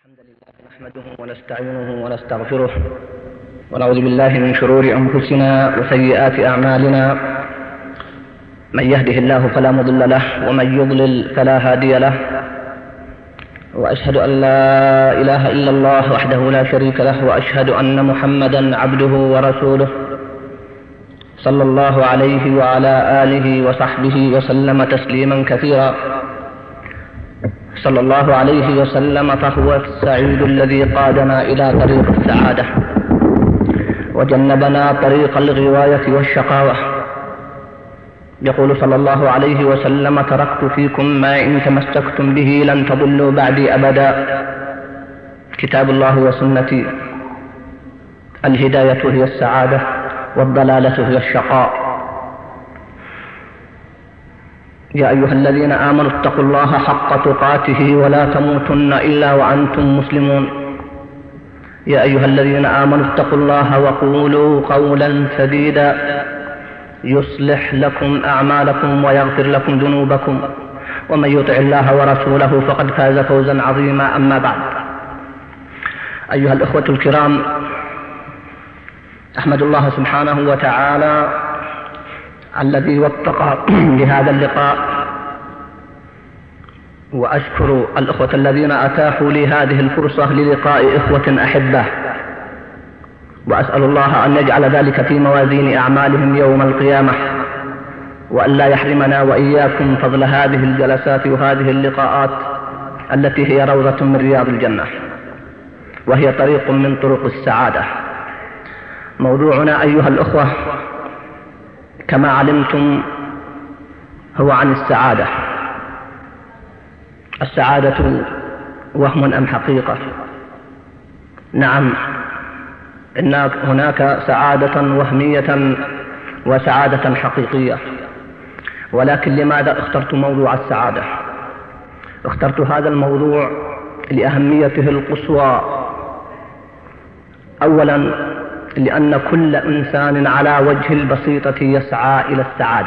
الحمد لله نحمده ونستعينه ونستغفره ونعوذ بالله من شرور أنفسنا وسيئات أعمالنا. من يهده الله فلا مضل له ومن يضلل فلا هادي له، وأشهد أن لا إله إلا الله وحده لا شريك له، وأشهد أن محمدا عبده ورسوله صلى الله عليه وعلى آله وصحبه وسلم تسليما كثيرا. صلى الله عليه وسلم فهو السعيد الذي قادنا إلى طريق السعادة وجنبنا طريق الغواية والشقاوة. يقول صلى الله عليه وسلم: تركت فيكم ما إن تمسكتم به لن تضلوا بعدي أبدا، كتاب الله وسنتي. الهداية هي السعادة والضلالة هي الشقاء. يا أيها الذين آمنوا اتقوا الله حق تقاته ولا تموتن إلا وأنتم مسلمون. يا أيها الذين آمنوا اتقوا الله وقولوا قولا سديدا يصلح لكم أعمالكم ويغفر لكم ذنوبكم، ومن يطع الله ورسوله فقد فاز فوزا عظيما. أما بعد، أيها الأخوة الكرام، أحمد الله سبحانه وتعالى الذي وفق لهذا اللقاء، وأشكر الأخوة الذين أتاحوا لي هذه الفرصة للقاء إخوة أحبة، وأسأل الله أن يجعل ذلك في موازين أعمالهم يوم القيامة، وأن لا يحرمنا وإياكم فضل هذه الجلسات وهذه اللقاءات التي هي روضة من رياض الجنة، وهي طريق من طرق السعادة. موضوعنا أيها الأخوة كما علمتم هو عن السعادة. السعادة وهم أم حقيقة؟ نعم، إن هناك سعادة وهمية وسعادة حقيقية، ولكن لماذا اخترت موضوع السعادة؟ اخترت هذا الموضوع لأهميته القصوى. أولا، لأن كل إنسان على وجه البسيطة يسعى إلى السعادة.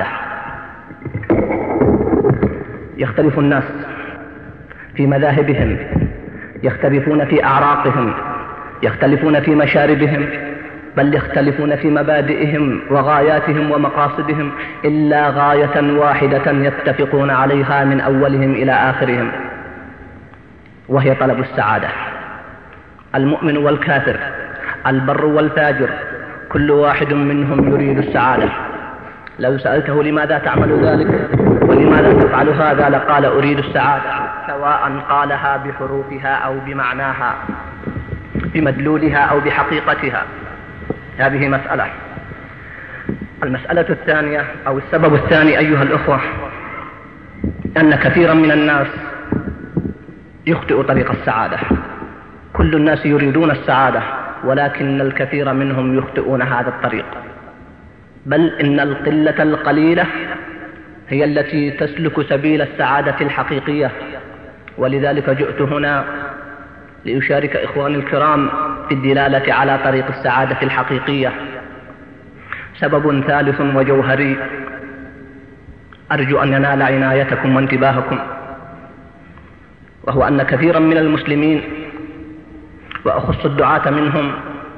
يختلف الناس في مذاهبهم، يختلفون في أعراقهم، يختلفون في مشاربهم، بل يختلفون في مبادئهم وغاياتهم ومقاصدهم، إلا غاية واحدة يتفقون عليها من أولهم إلى آخرهم، وهي طلب السعادة. المؤمن والكافر، البر والفاجر، كل واحد منهم يريد السعادة. لو سألته لماذا تعمل ذلك ولماذا تفعل هذا لقال أريد السعادة، سواء قالها بحروفها أو بمعناها، بمدلولها أو بحقيقتها. هذه مسألة. المسألة الثانية أو السبب الثاني أيها الأخوة، أن كثيرا من الناس يخطئ طريق السعادة. كل الناس يريدون السعادة، ولكن الكثير منهم يخطئون هذا الطريق، بل إن القلة القليلة هي التي تسلك سبيل السعادة الحقيقية. ولذلك جئت هنا لأشارك إخواني الكرام في الدلالة على طريق السعادة الحقيقية. سبب ثالث وجوهري أرجو أن ينال عنايتكم وانتباهكم، وهو أن كثيرا من المسلمين، وأخص الدعاة منهم،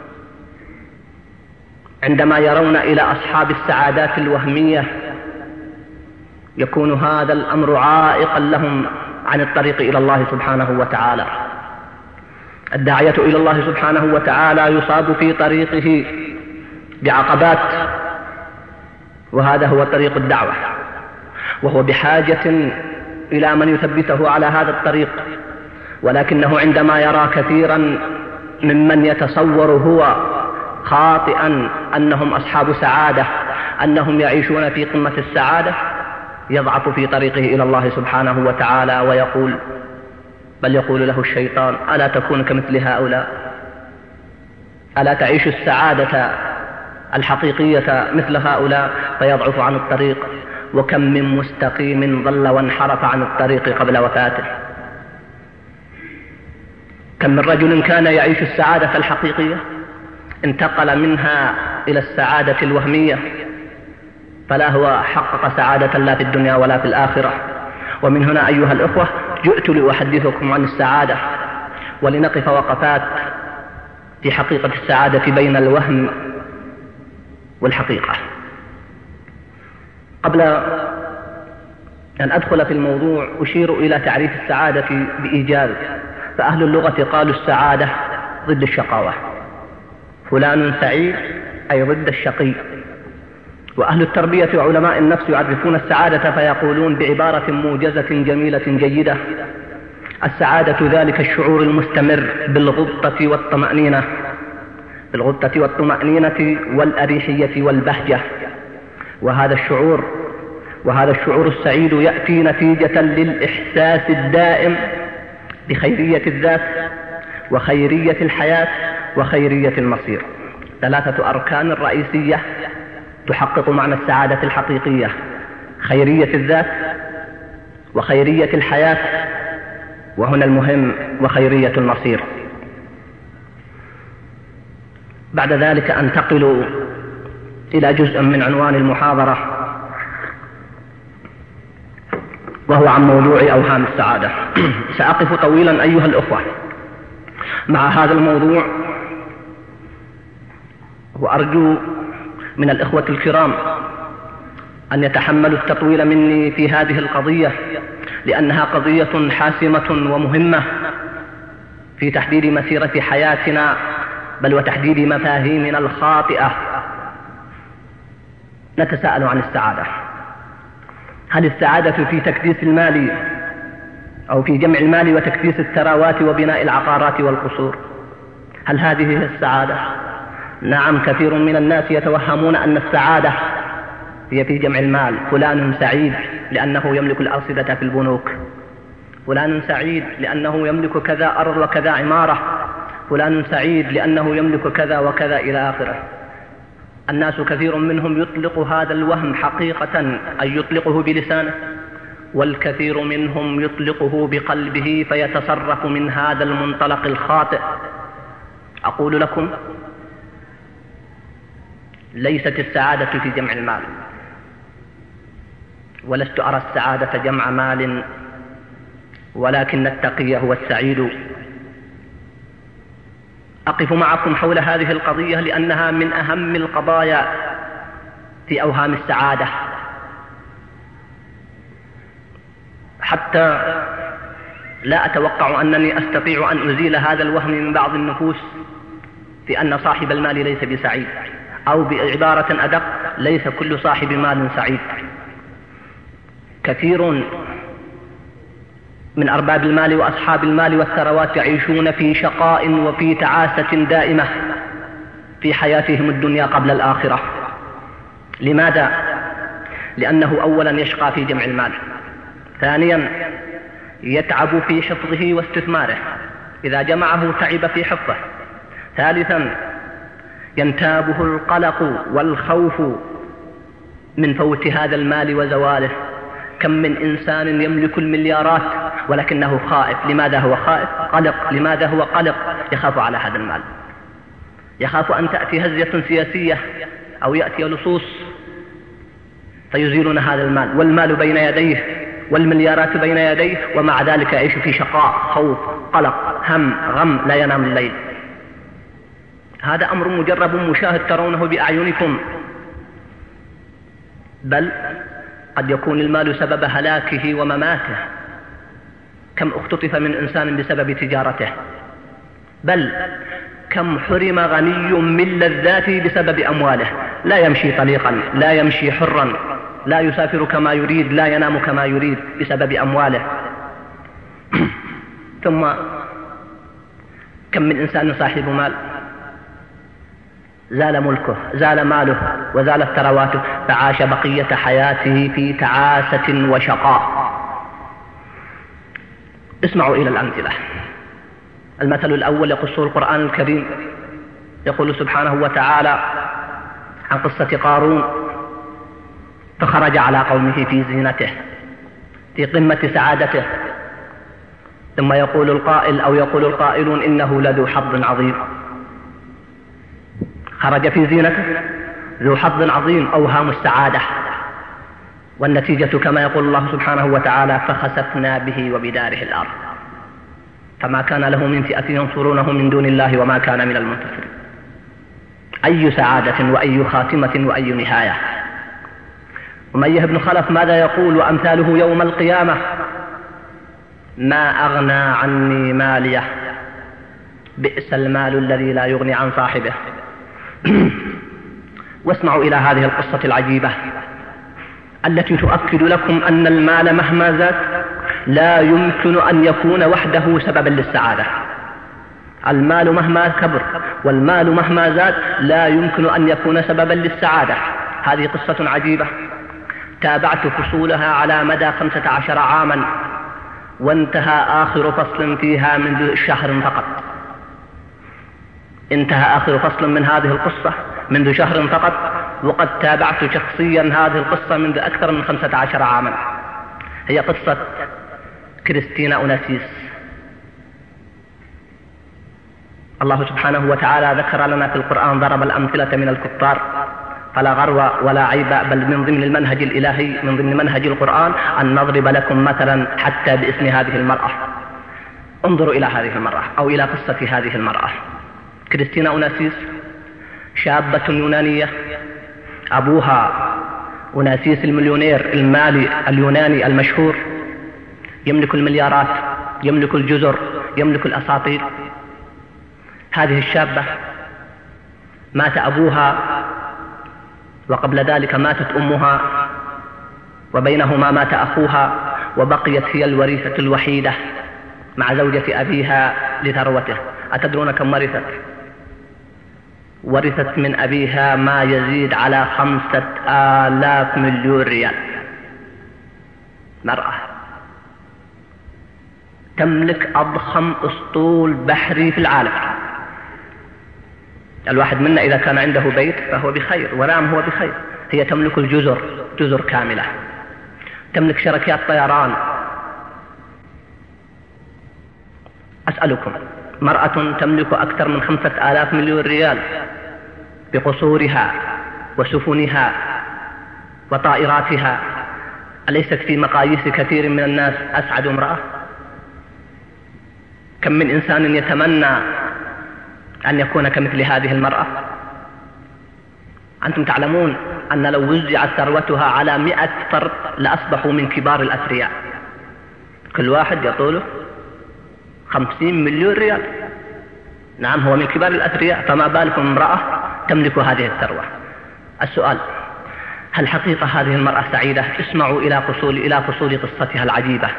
عندما يرون إلى أصحاب السعادات الوهمية يكون هذا الأمر عائقا لهم عن الطريق إلى الله سبحانه وتعالى. الداعية إلى الله سبحانه وتعالى يصاب في طريقه بعقبات، وهذا هو طريق الدعوة، وهو بحاجة إلى من يثبته على هذا الطريق. ولكنه عندما يرى كثيرا ممن يتصور هو خاطئا أنهم أصحاب سعادة، أنهم يعيشون في قمة السعادة، يضعف في طريقه إلى الله سبحانه وتعالى ويقول، بل يقول له الشيطان: ألا تكون كمثل هؤلاء؟ ألا تعيش السعادة الحقيقية مثل هؤلاء؟ فيضعف عن الطريق. وكم من مستقيم ضل وانحرف عن الطريق قبل وفاته. كم من رجل كان يعيش السعادة الحقيقية انتقل منها إلى السعادة الوهمية، فلا هو حقق سعادة لا في الدنيا ولا في الآخرة. ومن هنا أيها الأخوة جئت لأحدثكم عن السعادة، ولنقف وقفات في حقيقة السعادة بين الوهم والحقيقة. قبل أن أدخل في الموضوع أشير إلى تعريف السعادة بإيجاز. فأهل اللغة قالوا السعادة ضد الشقاوة، فلان سعيد أي ضد الشقي. وأهل التربية وعلماء النفس يعرفون السعادة فيقولون بعبارة موجزة جميلة جيدة: السعادة ذلك الشعور المستمر بالغبطة والطمأنينة والأريحية والبهجة. وهذا الشعور السعيد يأتي نتيجة للإحساس الدائم بخيرية الذات وخيرية الحياة وخيرية المصير، 3 أركان رئيسية تحقق معنى السعادة الحقيقية: خيرية الذات وخيرية الحياة، وهنا المهم وخيرية المصير. بعد ذلك أنتقل إلى جزء من عنوان المحاضرة، وهو عن موضوع أوهام السعادة. سأقف طويلا أيها الأخوة مع هذا الموضوع، وأرجو من الإخوة الكرام أن يتحملوا التطويل مني في هذه القضية، لأنها قضية حاسمة ومهمة في تحديد مسيرة حياتنا، بل وتحديد مفاهيمنا الخاطئة. نتساءل عن السعادة: هل السعادة في تكديس المال أو في جمع المال وتكديس الثروات وبناء العقارات والقصور؟ هل هذه هي السعادة؟ نعم، كثير من الناس يتوهمون أن السعادة هي في جمع المال. فلان سعيد لأنه يملك الأرصدة في البنوك، فلان سعيد لأنه يملك كذا أرض وكذا عمارة، فلان سعيد لأنه يملك كذا وكذا إلى آخره. الناس كثير منهم يطلق هذا الوهم حقيقة، أي يطلقه بلسانه، والكثير منهم يطلقه بقلبه فيتصرف من هذا المنطلق الخاطئ. أقول لكم: ليست السعادة في جمع المال، ولست أرى السعادة جمع مال، ولكن التقي هو السعيد. أقف معكم حول هذه القضية لأنها من أهم القضايا في أوهام السعادة، حتى لا أتوقع أنني أستطيع أن أزيل هذا الوهم من بعض النفوس في أن صاحب المال ليس بسعيد، أو بعبارة أدق: ليس كل صاحب مال سعيد. كثير من أرباب المال وأصحاب المال والثروات يعيشون في شقاء وفي تعاسة دائمة في حياتهم الدنيا قبل الآخرة. لماذا؟ لأنه أولا يشقى في جمع المال، ثانيا يتعب في حفظه واستثماره، إذا جمعه تعب في حفظه، ثالثا ينتابه القلق والخوف من فوت هذا المال وزواله. كم من إنسان يملك المليارات ولكنه خائف. لماذا هو خائف؟ قلق. لماذا هو قلق؟ يخاف على هذا المال، يخاف أن تأتي هزية سياسية أو يأتي لصوص فيزيلون هذا المال، والمال بين يديه والمليارات بين يديه، ومع ذلك يعيش في شقاء، خوف، قلق، هم، غم، لا ينام الليل. هذا أمر مجرب مشاهد ترونه بأعينكم، بل قد يكون المال سبب هلاكه ومماته. كم اختطف من إنسان بسبب تجارته، بل كم حرم غني من لذاته بسبب أمواله. لا يمشي طليقا، لا يمشي حرا، لا يسافر كما يريد، لا ينام كما يريد بسبب أمواله. ثم كم من إنسان صاحب مال زال ملكه، زال ماله، وزالت ثرواته، فعاش بقية حياته في تعاسة وشقاء. اسمعوا إلى الأمثلة. المثل الأول يقصه القرآن الكريم، يقول سبحانه وتعالى عن قصة قارون: فخرج على قومه في زينته في قمة سعادته، ثم يقول القائل أو يقول القائلون: إنه لذو حظ عظيم. خرج في زينته ذو حظ عظيم، أوهام السعادة، والنتيجة كما يقول الله سبحانه وتعالى: فخسفنا به وبداره الأرض. فما كان له من فئة ينصرونه من دون الله وما كان من المنتصرين. أي سعادة وأي خاتمة وأي نهاية. أمية بن خلف ماذا يقول وأمثاله يوم القيامة؟ ما أغنى عني ماليه، بئس المال الذي لا يغني عن صاحبه. واسمعوا إلى هذه القصة العجيبة التي تؤكد لكم أن المال مهما زاد لا يمكن أن يكون وحده سببا للسعادة. المال مهما كبر والمال مهما زاد لا يمكن أن يكون سببا للسعادة. هذه قصة عجيبة تابعت فصولها على مدى 15 عاما، وانتهى آخر فصل فيها منذ شهر فقط. انتهى آخر فصل من هذه القصة منذ شهر فقط، وقد تابعت شخصيا هذه القصة منذ أكثر من 15 عاما. هي قصة كريستينا أوناسيس. الله سبحانه وتعالى ذكر لنا في القرآن ضرب الأمثلة من الكفار، فلا غرو ولا عيب، بل من ضمن المنهج الإلهي من ضمن منهج القرآن أن نضرب لكم مثلا حتى باسم هذه المرأة. انظروا إلى هذه المرأة أو إلى قصة هذه المرأة. كريستينا أوناسيس شابة يونانية، أبوها أوناسيس المليونير المالي اليوناني المشهور، يملك المليارات، يملك الجزر، يملك الأساطيل. هذه الشابة مات أبوها، وقبل ذلك ماتت أمها، وبينهما مات أخوها، وبقيت هي الوريثة الوحيدة مع زوجة أبيها لثروته. أتدرون كم ورثت؟ ورثت من أبيها ما يزيد على 5000 مليون ريال. مرأة تملك أضخم أسطول بحري في العالم. الواحد منا إذا كان عنده بيت فهو بخير، ونعم هو بخير. هي تملك الجزر، جزر كاملة، تملك شركات طيران. أسألكم، مرأة تملك أكثر من 5000 مليون ريال بقصورها وسفنها وطائراتها، أليست في مقاييس كثير من الناس أسعد امرأة؟ كم من إنسان يتمنى أن يكون كمثل هذه المرأة. أنتم تعلمون أن لو وزعت ثروتها على 100 فرد لأصبحوا من كبار الأثرياء، كل واحد يطوله 50 مليون ريال. نعم هو من كبار الأثرياء، فما بالكم امرأة تملك هذه الثروة. السؤال، هل حقيقة هذه المرأة سعيدة؟ اسمعوا إلى فصول قصتها العجيبة.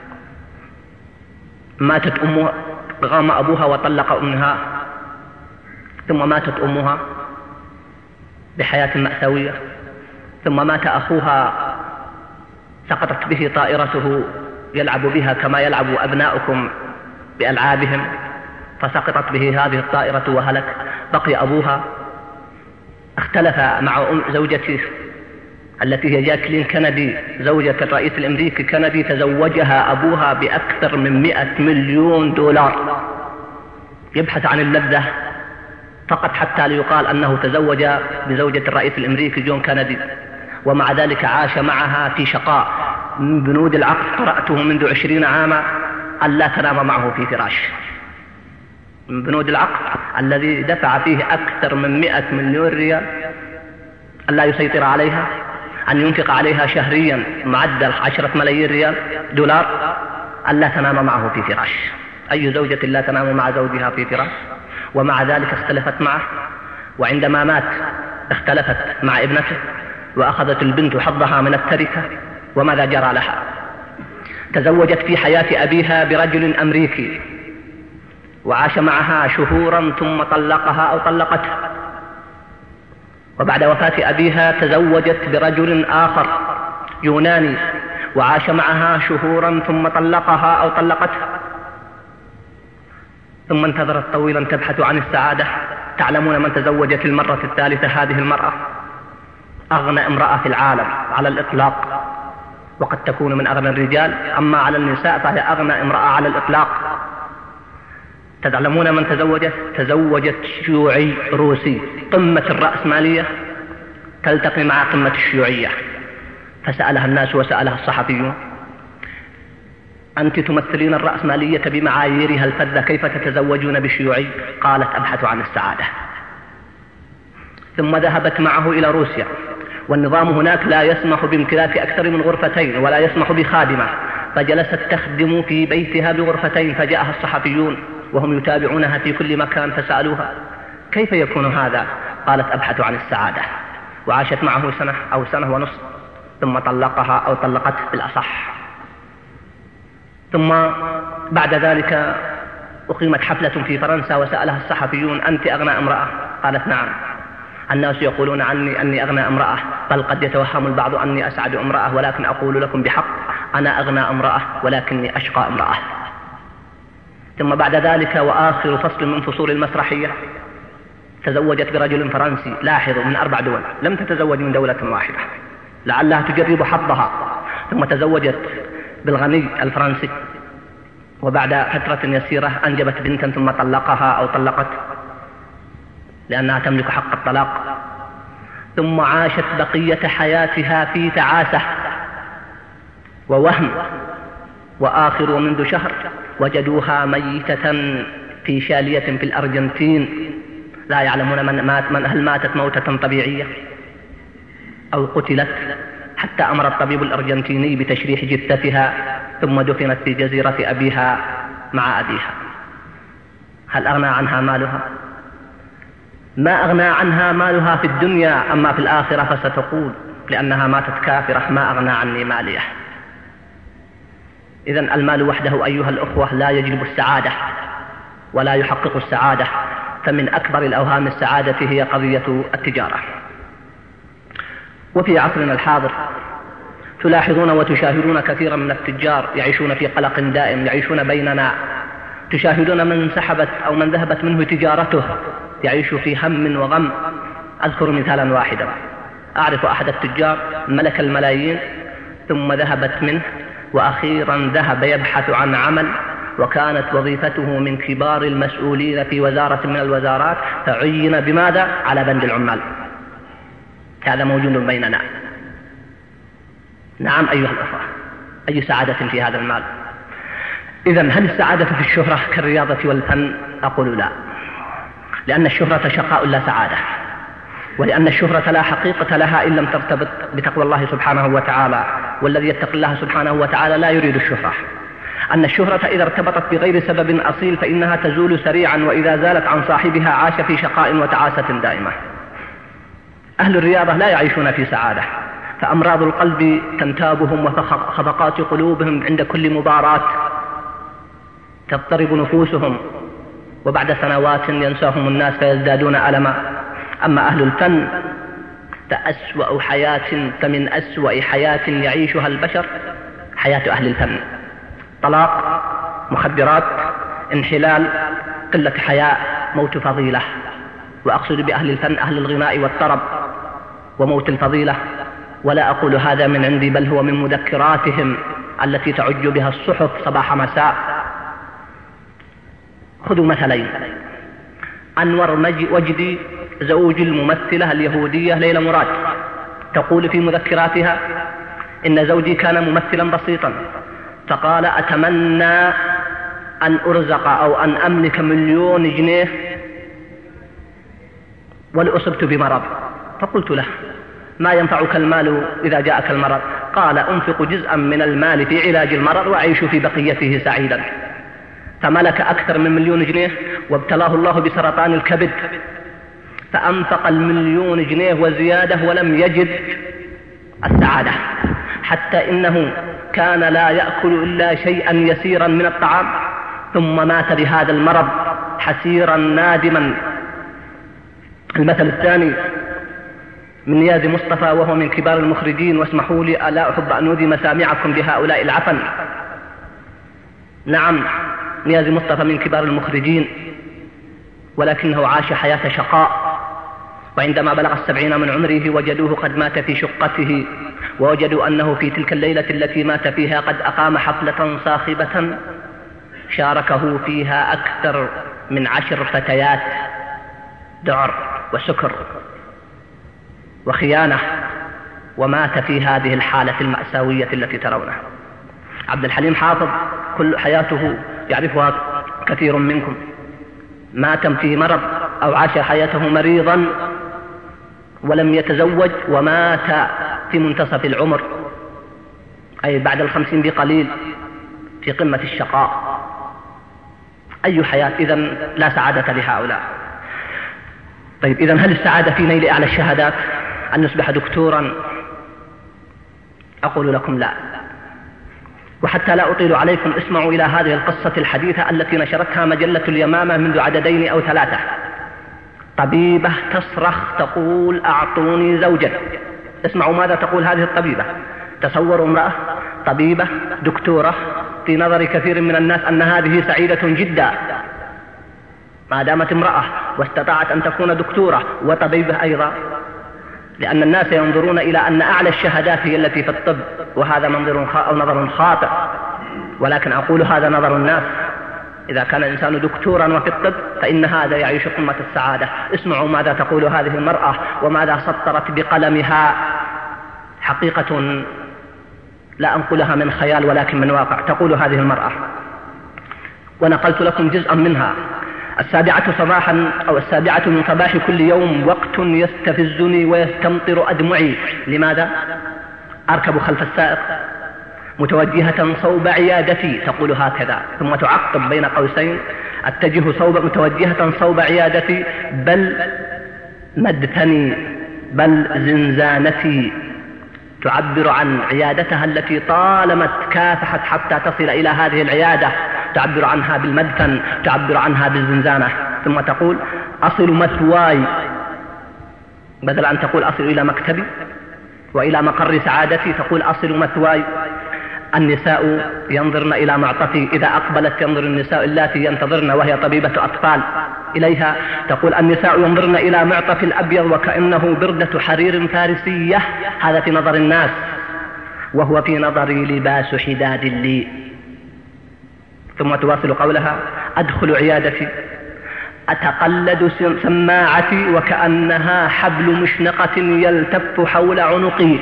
ماتت أمها، غام أبوها وطلق أمها، ثم ماتت أمها بحياة مأساوية، ثم مات أخوها، سقطت به طائرته يلعب بها كما يلعب أبناؤكم بألعابهم، فسقطت به هذه الطائرة وهلك. بقي أبوها، اختلف مع زوجته التي هي جاكلين كندي، زوجة الرئيس الأمريكي كندي، تزوجها أبوها بأكثر من 100 مليون دولار، يبحث عن اللذة فقط حتى ليقال أنه تزوج بزوجة الرئيس الأمريكي جون كندي. ومع ذلك عاش معها في شقاء. من بنود العقد قرأته منذ 20 عاما أن لا تنام معه في فراش. من بنود العقد الذي دفع فيه أكثر من 100 مليون ريال أن لا يسيطر عليها، أن ينفق عليها شهريا معدل 10 ملايين ريال دولار، أن لا تنام معه في فراش. أي زوجة لا تنام مع زوجها في فراش؟ ومع ذلك اختلفت معه، وعندما مات اختلفت مع ابنته، وأخذت البنت حظها من التركة. وماذا جرى لها؟ تزوجت في حياة أبيها برجل أمريكي، وعاش معها شهورا ثم طلقها أو طلقتها. وبعد وفاة أبيها تزوجت برجل آخر يوناني، وعاش معها شهورا ثم طلقها أو طلقتها. ثم انتظرت طويلا تبحث عن السعادة. تعلمون من تزوجت المرة الثالثة هذه المرأة؟ أغنى امرأة في العالم على الإطلاق، وقد تكون من أغنى الرجال، أما على النساء فهي أغنى امرأة على الإطلاق. تعلمون من تزوجت شيوعي روسي، قمة الرأسمالية تلتقي مع قمة الشيوعية. فسألها الناس وسألها الصحفيون: أنت تمثلين الرأسمالية بمعاييرها الفذة، كيف تتزوجون بشيوعي؟ قالت أبحث عن السعادة. ثم ذهبت معه إلى روسيا، والنظام هناك لا يسمح بامتلاك أكثر من غرفتين ولا يسمح بخادمة، فجلست تخدم في بيتها بغرفتين. فجاءها الصحفيون وهم يتابعونها في كل مكان فسألوها كيف يكون هذا؟ قالت أبحث عن السعادة. وعاشت معه سنة أو سنة ونصف، ثم طلقها أو طلقته بالأصح. ثم بعد ذلك أقيمت حفلة في فرنسا وسألها الصحفيون أنت أغنى امرأة؟ قالت نعم. الناس يقولون عني أني أغنى امرأة، بل قد يتوهم البعض أني أسعد امرأة، ولكن أقول لكم بحق أنا أغنى امرأة ولكني أشقى امرأة. ثم بعد ذلك وآخر فصل من فصول المسرحية تزوجت برجل فرنسي، لاحظوا من 4 دول، لم تتزوج من دولة واحدة لعلها تجرب حظها. ثم تزوجت بالغني الفرنسي، وبعد فترة يسيرة أنجبت بنتا ثم طلقها أو طلقت لأنها تملك حق الطلاق. ثم عاشت بقية حياتها في تعاسة ووهم. وآخر ومنذ شهر وجدوها ميتة في شالية في الأرجنتين، لا يعلمون هل ماتت موتة طبيعية أو قتلت، حتى أمر الطبيب الأرجنتيني بتشريح جثتها ثم دفنت في جزيرة أبيها مع أبيها. هل أغنى عنها مالها؟ ما أغنى عنها مالها في الدنيا، أما في الآخرة فستقول لأنها ماتت كافرة ما أغنى عني ماليه. إذن المال وحده أيها الأخوة لا يجلب السعادة ولا يحقق السعادة، فمن أكبر الأوهام السعادة هي قضية التجارة. وفي عصرنا الحاضر تلاحظون وتشاهدون كثيرا من التجار يعيشون في قلق دائم، يعيشون بيننا. تشاهدون من سحبت أو من ذهبت منه تجارته يعيش في هم وغم. أذكر مثالا واحدا، أعرف أحد التجار ملك الملايين ثم ذهبت منه، وأخيرا ذهب يبحث عن عمل، وكانت وظيفته من كبار المسؤولين في وزارة من الوزارات، فعين بماذا؟ على بند العمال. هذا موجود بيننا. نعم أيها الأخوة، أي سعادة في هذا المال؟ إذن هل السعادة في الشهرة كالرياضة والفن؟ أقول لا، لأن الشهرة شقاء لا سعادة، ولأن الشهرة لا حقيقة لها إن لم ترتبط بتقوى الله سبحانه وتعالى، والذي يتقي الله سبحانه وتعالى لا يريد الشهرة. أن الشهرة إذا ارتبطت بغير سبب أصيل فإنها تزول سريعا، وإذا زالت عن صاحبها عاش في شقاء وتعاسة دائمة. أهل الرياضة لا يعيشون في سعادة، فأمراض القلب تنتابهم وخفقات قلوبهم عند كل مباراة، تضطرب نفوسهم، وبعد سنوات ينساهم الناس فيزدادون ألما. أما أهل الفن فمن أسوأ حياة يعيشها البشر حياة أهل الفن: طلاق، مخدرات، انحلال، قلة حياء، موت فضيلة. وأقصد بأهل الفن أهل الغناء والطرب وموت الفضيلة. ولا أقول هذا من عندي، بل هو من مذكراتهم التي تعج بها الصحف صباح مساء. خذوا مثلين: أنور وجدي زوج الممثلة اليهودية ليلى مراد تقول في مذكراتها إن زوجي كان ممثلا بسيطا، فقال أتمنى أن أرزق أو أن أملك 1,000,000 جنيه ولأصبت بمرض. فقلت له ما ينفعك المال إذا جاءك المرض؟ قال أنفق جزءا من المال في علاج المرض وأعيش في بقيته سعيدا. فملك أكثر من 1,000,000 جنيه وابتلاه الله بسرطان الكبد، فأنفق 1,000,000 جنيه وزيادة ولم يجد السعادة، حتى إنه كان لا يأكل إلا شيئا يسيرا من الطعام، ثم مات بهذا المرض حسيرا نادما. المثل الثاني من نيازي مصطفى وهو من كبار المخرجين، واسمحوا لي ألا أحب أن أودي مسامعكم بهؤلاء العفن. نعم نيازي مصطفى من كبار المخرجين، ولكنه عاش حياة شقاء، وعندما بلغ 70 من عمره وجدوه قد مات في شقته، ووجدوا أنه في تلك الليلة التي مات فيها قد أقام حفلة صاخبة شاركه فيها أكثر من 10 فتيات، دعر وسكر وخيانة، ومات في هذه الحالة المأساوية التي ترونها. عبد الحليم حافظ كل حياته يعرفها كثير منكم، مات في مرض أو عاش حياته مريضا ولم يتزوج، ومات في منتصف العمر أي بعد 50 بقليل في قمة الشقاء. أي حياة إذن؟ لا سعادة لهؤلاء. طيب إذن هل السعادة في نيل أعلى الشهادات أن يصبح دكتورا؟ أقول لكم لا. وحتى لا أطيل عليكم اسمعوا إلى هذه القصة الحديثة التي نشرتها مجلة اليمامة منذ عددين أو 3. طبيبة تصرخ تقول أعطوني زوجا. اسمعوا ماذا تقول هذه الطبيبة. تصوروا امرأة طبيبة دكتورة، في نظر كثير من الناس أن هذه سعيدة جدا ما دامت امرأة واستطاعت أن تكون دكتورة وطبيبة أيضا، لأن الناس ينظرون إلى أن أعلى الشهادات هي التي في الطب، وهذا نظر خاطئ. ولكن أقول هذا نظر الناس. إذا كان الإنسان دكتورا وفي الطب فإن هذا يعيش قمة السعادة. اسمعوا ماذا تقول هذه المرأة وماذا سطرت بقلمها، حقيقة لا أنقلها من خيال ولكن من واقع. تقول هذه المرأة، ونقلت لكم جزءا منها: 7 صباحا أو 7 من صباح كل يوم وقت يستفزني ويستمطر أدمعي. لماذا؟ أركب خلف السائق متوجهة صوب عيادتي، تقول هكذا، ثم تعقب بين قوسين: أتجه متوجهة صوب عيادتي، بل مدتني، بل زنزانتي. تعبر عن عيادتها التي طالما كافحت حتى تصل إلى هذه العيادة، تعبر عنها بالمدفن، تعبر عنها بالزنزانة. ثم تقول: أصل مثواي، بدل أن تقول أصل إلى مكتبي وإلى مقر سعادتي تقول أصل مثواي. النساء ينظرن إلى معطفي، إذا أقبلت ينظر النساء اللاتي ينتظرن وهي طبيبة أطفال إليها، تقول النساء ينظرن إلى معطف الأبيض وكأنه بردة حرير فارسية. هذا في نظر الناس، وهو في نظري لباس حداد لي. ثم تواصل قولها: أدخل عيادتي أتقلد سماعتي وكأنها حبل مشنقة يلتف حول عنقي.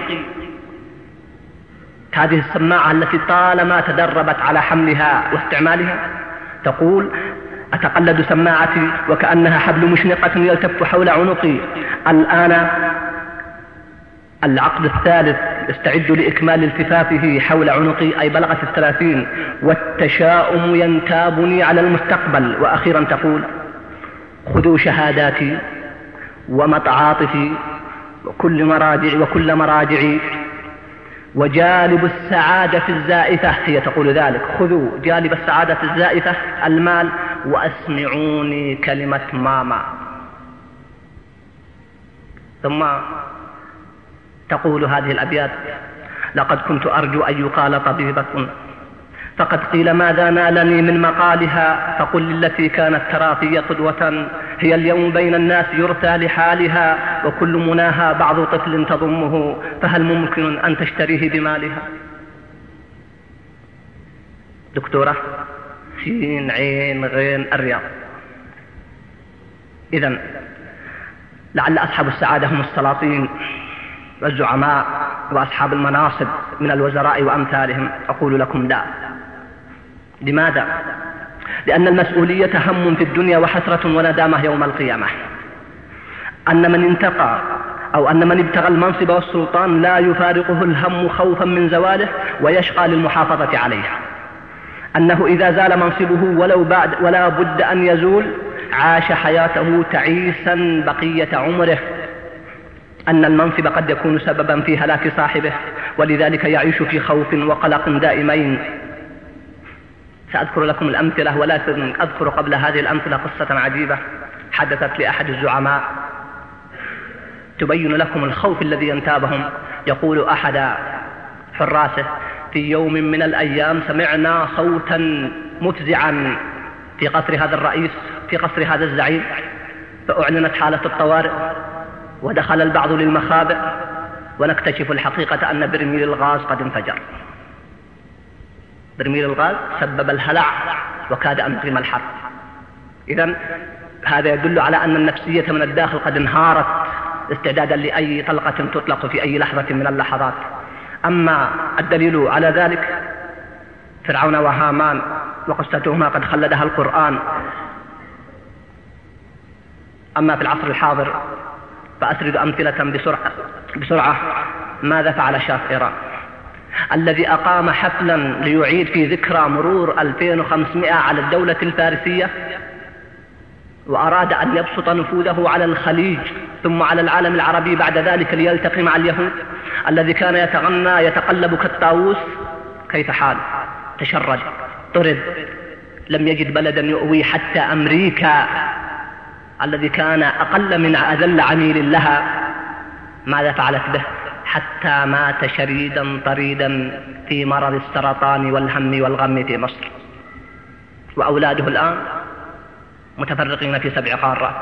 هذه السماعة التي طالما تدربت على حملها واستعمالها، تقول: أتقلد سماعتي وكأنها حبل مشنقة يلتف حول عنقي. الآن العقد الثالث استعد لإكمال التفافه حول عنقي، أي بلغت 30، والتشاؤم ينتابني على المستقبل. وأخيرا تقول: خذوا شهاداتي ومتعاطفي وكل مراجعي وجالب السعادة الزائفة. هي تقول ذلك: خذوا جالب السعادة الزائفة المال وأسمعوني كلمة ماما. ثم تقول هذه الأبيات: لقد كنت أرجو أن يقال طبيبة، فقد قيل ماذا نالني من مقالها، فقل للتي كانت ترى في قدوة، هي اليوم بين الناس يرثى لحالها، وكل مناها بعض طفل تضمه، فهل ممكن أن تشتريه بمالها. دكتورة سين عين غين الرياض. إذن لعل أصحاب السعادة هم السلاطين والزعماء وأصحاب المناصب من الوزراء وأمثالهم. أقول لكم لا. لماذا؟ لأن المسؤولية هم في الدنيا وحسرة وندامة يوم القيامة. أن من انتقى أو أن من ابتغى المنصب والسلطان لا يفارقه الهم خوفا من زواله ويشقى للمحافظة عليه. أنه إذا زال منصبه ولا بد أن يزول عاش حياته تعيسا بقية عمره. أن المنصب قد يكون سببا في هلاك صاحبه، ولذلك يعيش في خوف وقلق دائمين. سأذكر لكم الأمثلة، ولكن أذكر قبل هذه الأمثلة قصة عجيبة حدثت لأحد الزعماء تبين لكم الخوف الذي ينتابهم. يقول أحد حراسه: في يوم من الأيام سمعنا صوتا مفزعا في قصر هذا الرئيس، في قصر هذا الزعيم، فأعلنت حالة الطوارئ ودخل البعض للمخابئ، ونكتشف الحقيقة أن برميل الغاز قد انفجر. برميل الغاز سبب الهلع وكاد أن يقيم الحرب. إذن هذا يدل على أن النفسية من الداخل قد انهارت استعدادا لأي طلقة تطلق في أي لحظة من اللحظات. أما الدليل على ذلك فرعون وهامان وقصتهما قد خلدها القرآن. أما في العصر الحاضر فأسرد أمثلة بسرعة. ماذا فعل شاه إيران الذي أقام حفلا ليعيد في ذكرى مرور 2500 على الدولة الفارسية، وأراد أن يبسط نفوذه على الخليج ثم على العالم العربي بعد ذلك ليلتقي مع اليهود، الذي كان يتغنى يتقلب كالطاووس؟ كيف حال؟ تشرد، طرد، لم يجد بلدا يؤوي حتى أمريكا الذي كان أقل من أذل عميل لها. ماذا فعلت به؟ حتى مات شريدا طريدا في مرض السرطان والهم والغم في مصر، وأولاده الآن متفرقين في 7 قارات.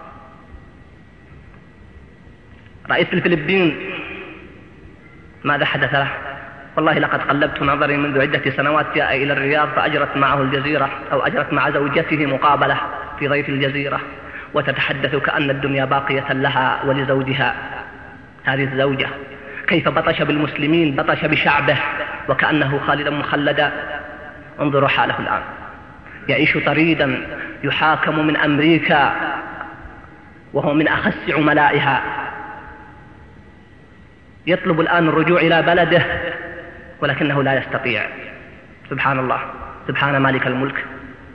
رئيس الفلبين ماذا حدث له؟ والله لقد قلبت نظري منذ عدة سنوات، جاء إلى الرياض فأجرت معه الجزيرة، أو أجرت مع زوجته مقابلة في ضيف الجزيرة، وتتحدث كأن الدنيا باقية لها ولزوجها. هذه الزوجة كيف بطش بالمسلمين، بطش بشعبه وكأنه خالدا مخلدا. انظروا حاله الآن، يعيش طريدا، يحاكم من أمريكا وهو من أخس عملائها، يطلب الآن الرجوع إلى بلده ولكنه لا يستطيع. سبحان الله، سبحان مالك الملك.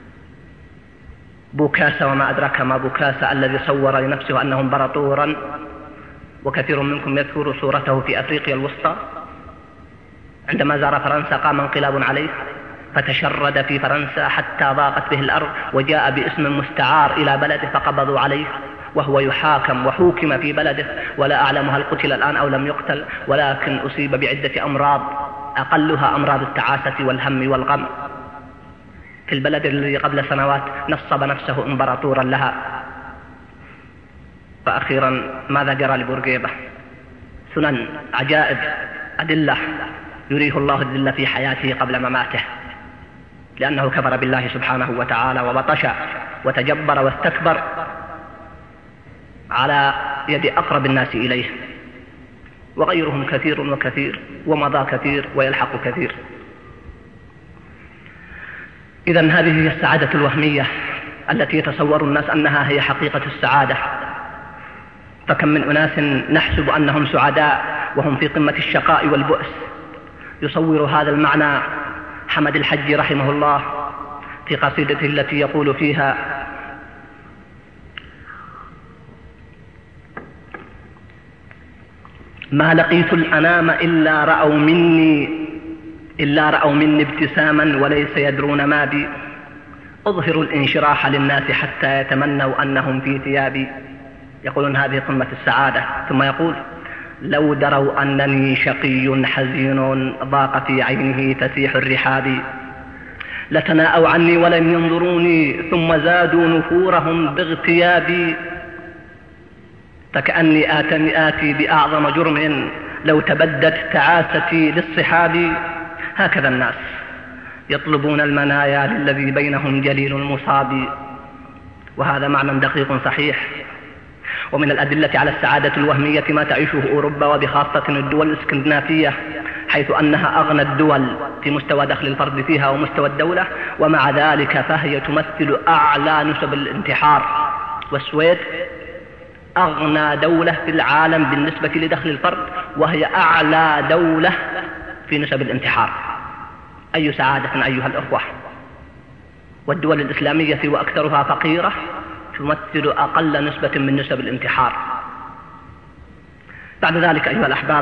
بوكاسة وما أدراك ما بوكاسة الذي صور لنفسه أنه امبراطورا، وكثير منكم يذكر صورته في أفريقيا الوسطى عندما زار فرنسا قام انقلاب عليه فتشرد في فرنسا حتى ضاقت به الأرض، وجاء باسم مستعار إلى بلده فقبضوا عليه وهو يحاكم وحوكم في بلده، ولا أعلم هل قتل الآن أو لم يقتل، ولكن أصيب بعدة أمراض أقلها أمراض التعاسة والهم والغم في البلد الذي قبل سنوات نصب نفسه امبراطورا لها. فأخيرا ماذا جرى لبورقيبة؟ سنن، عجائب، أدلة يريه الله الذل في حياته قبل مماته، لأنه كفر بالله سبحانه وتعالى وبطش وتجبر واستكبر على يد أقرب الناس إليه، وغيرهم كثير وكثير، ومضى كثير ويلحق كثير. إذن هذه هي السعادة الوهمية التي يتصور الناس أنها هي حقيقة السعادة. فكم من أناس نحسب أنهم سعداء وهم في قمة الشقاء والبؤس. يصور هذا المعنى حمد الحج رحمه الله في قصيدته التي يقول فيها: ما لقيت الأنام إلا رأوا مني ابتساما وليس يدرون ما بي، أظهر الانشراح للناس حتى يتمنوا أنهم في ثيابي. يقولون هذه قمة السعادة. ثم يقول: لو دروا أنني شقي حزين ضاق في عينه تسيح الرحاب، لتناءوا عني ولم ينظروني ثم زادوا نفورهم باغتيابي، فكأني آتي بأعظم جرم لو تبدت تعاستي للصحاب. هكذا الناس يطلبون المنايا للذي بينهم جليل المصاب، وهذا معنى دقيق صحيح. ومن الأدلة على السعادة الوهمية ما تعيشه أوروبا، وبخاصة الدول الاسكندنافية، حيث أنها أغنى الدول في مستوى دخل الفرد فيها ومستوى الدولة، ومع ذلك فهي تمثل أعلى نسب الانتحار. والسويد أغنى دولة في العالم بالنسبة لدخل الفرد، وهي أعلى دولة في نسب الانتحار. أي سعادة أيها الأخوة! والدول الإسلامية وأكثرها فقيرة تمثل أقل نسبة من نسب الانتحار. بعد ذلك أيها الأحباب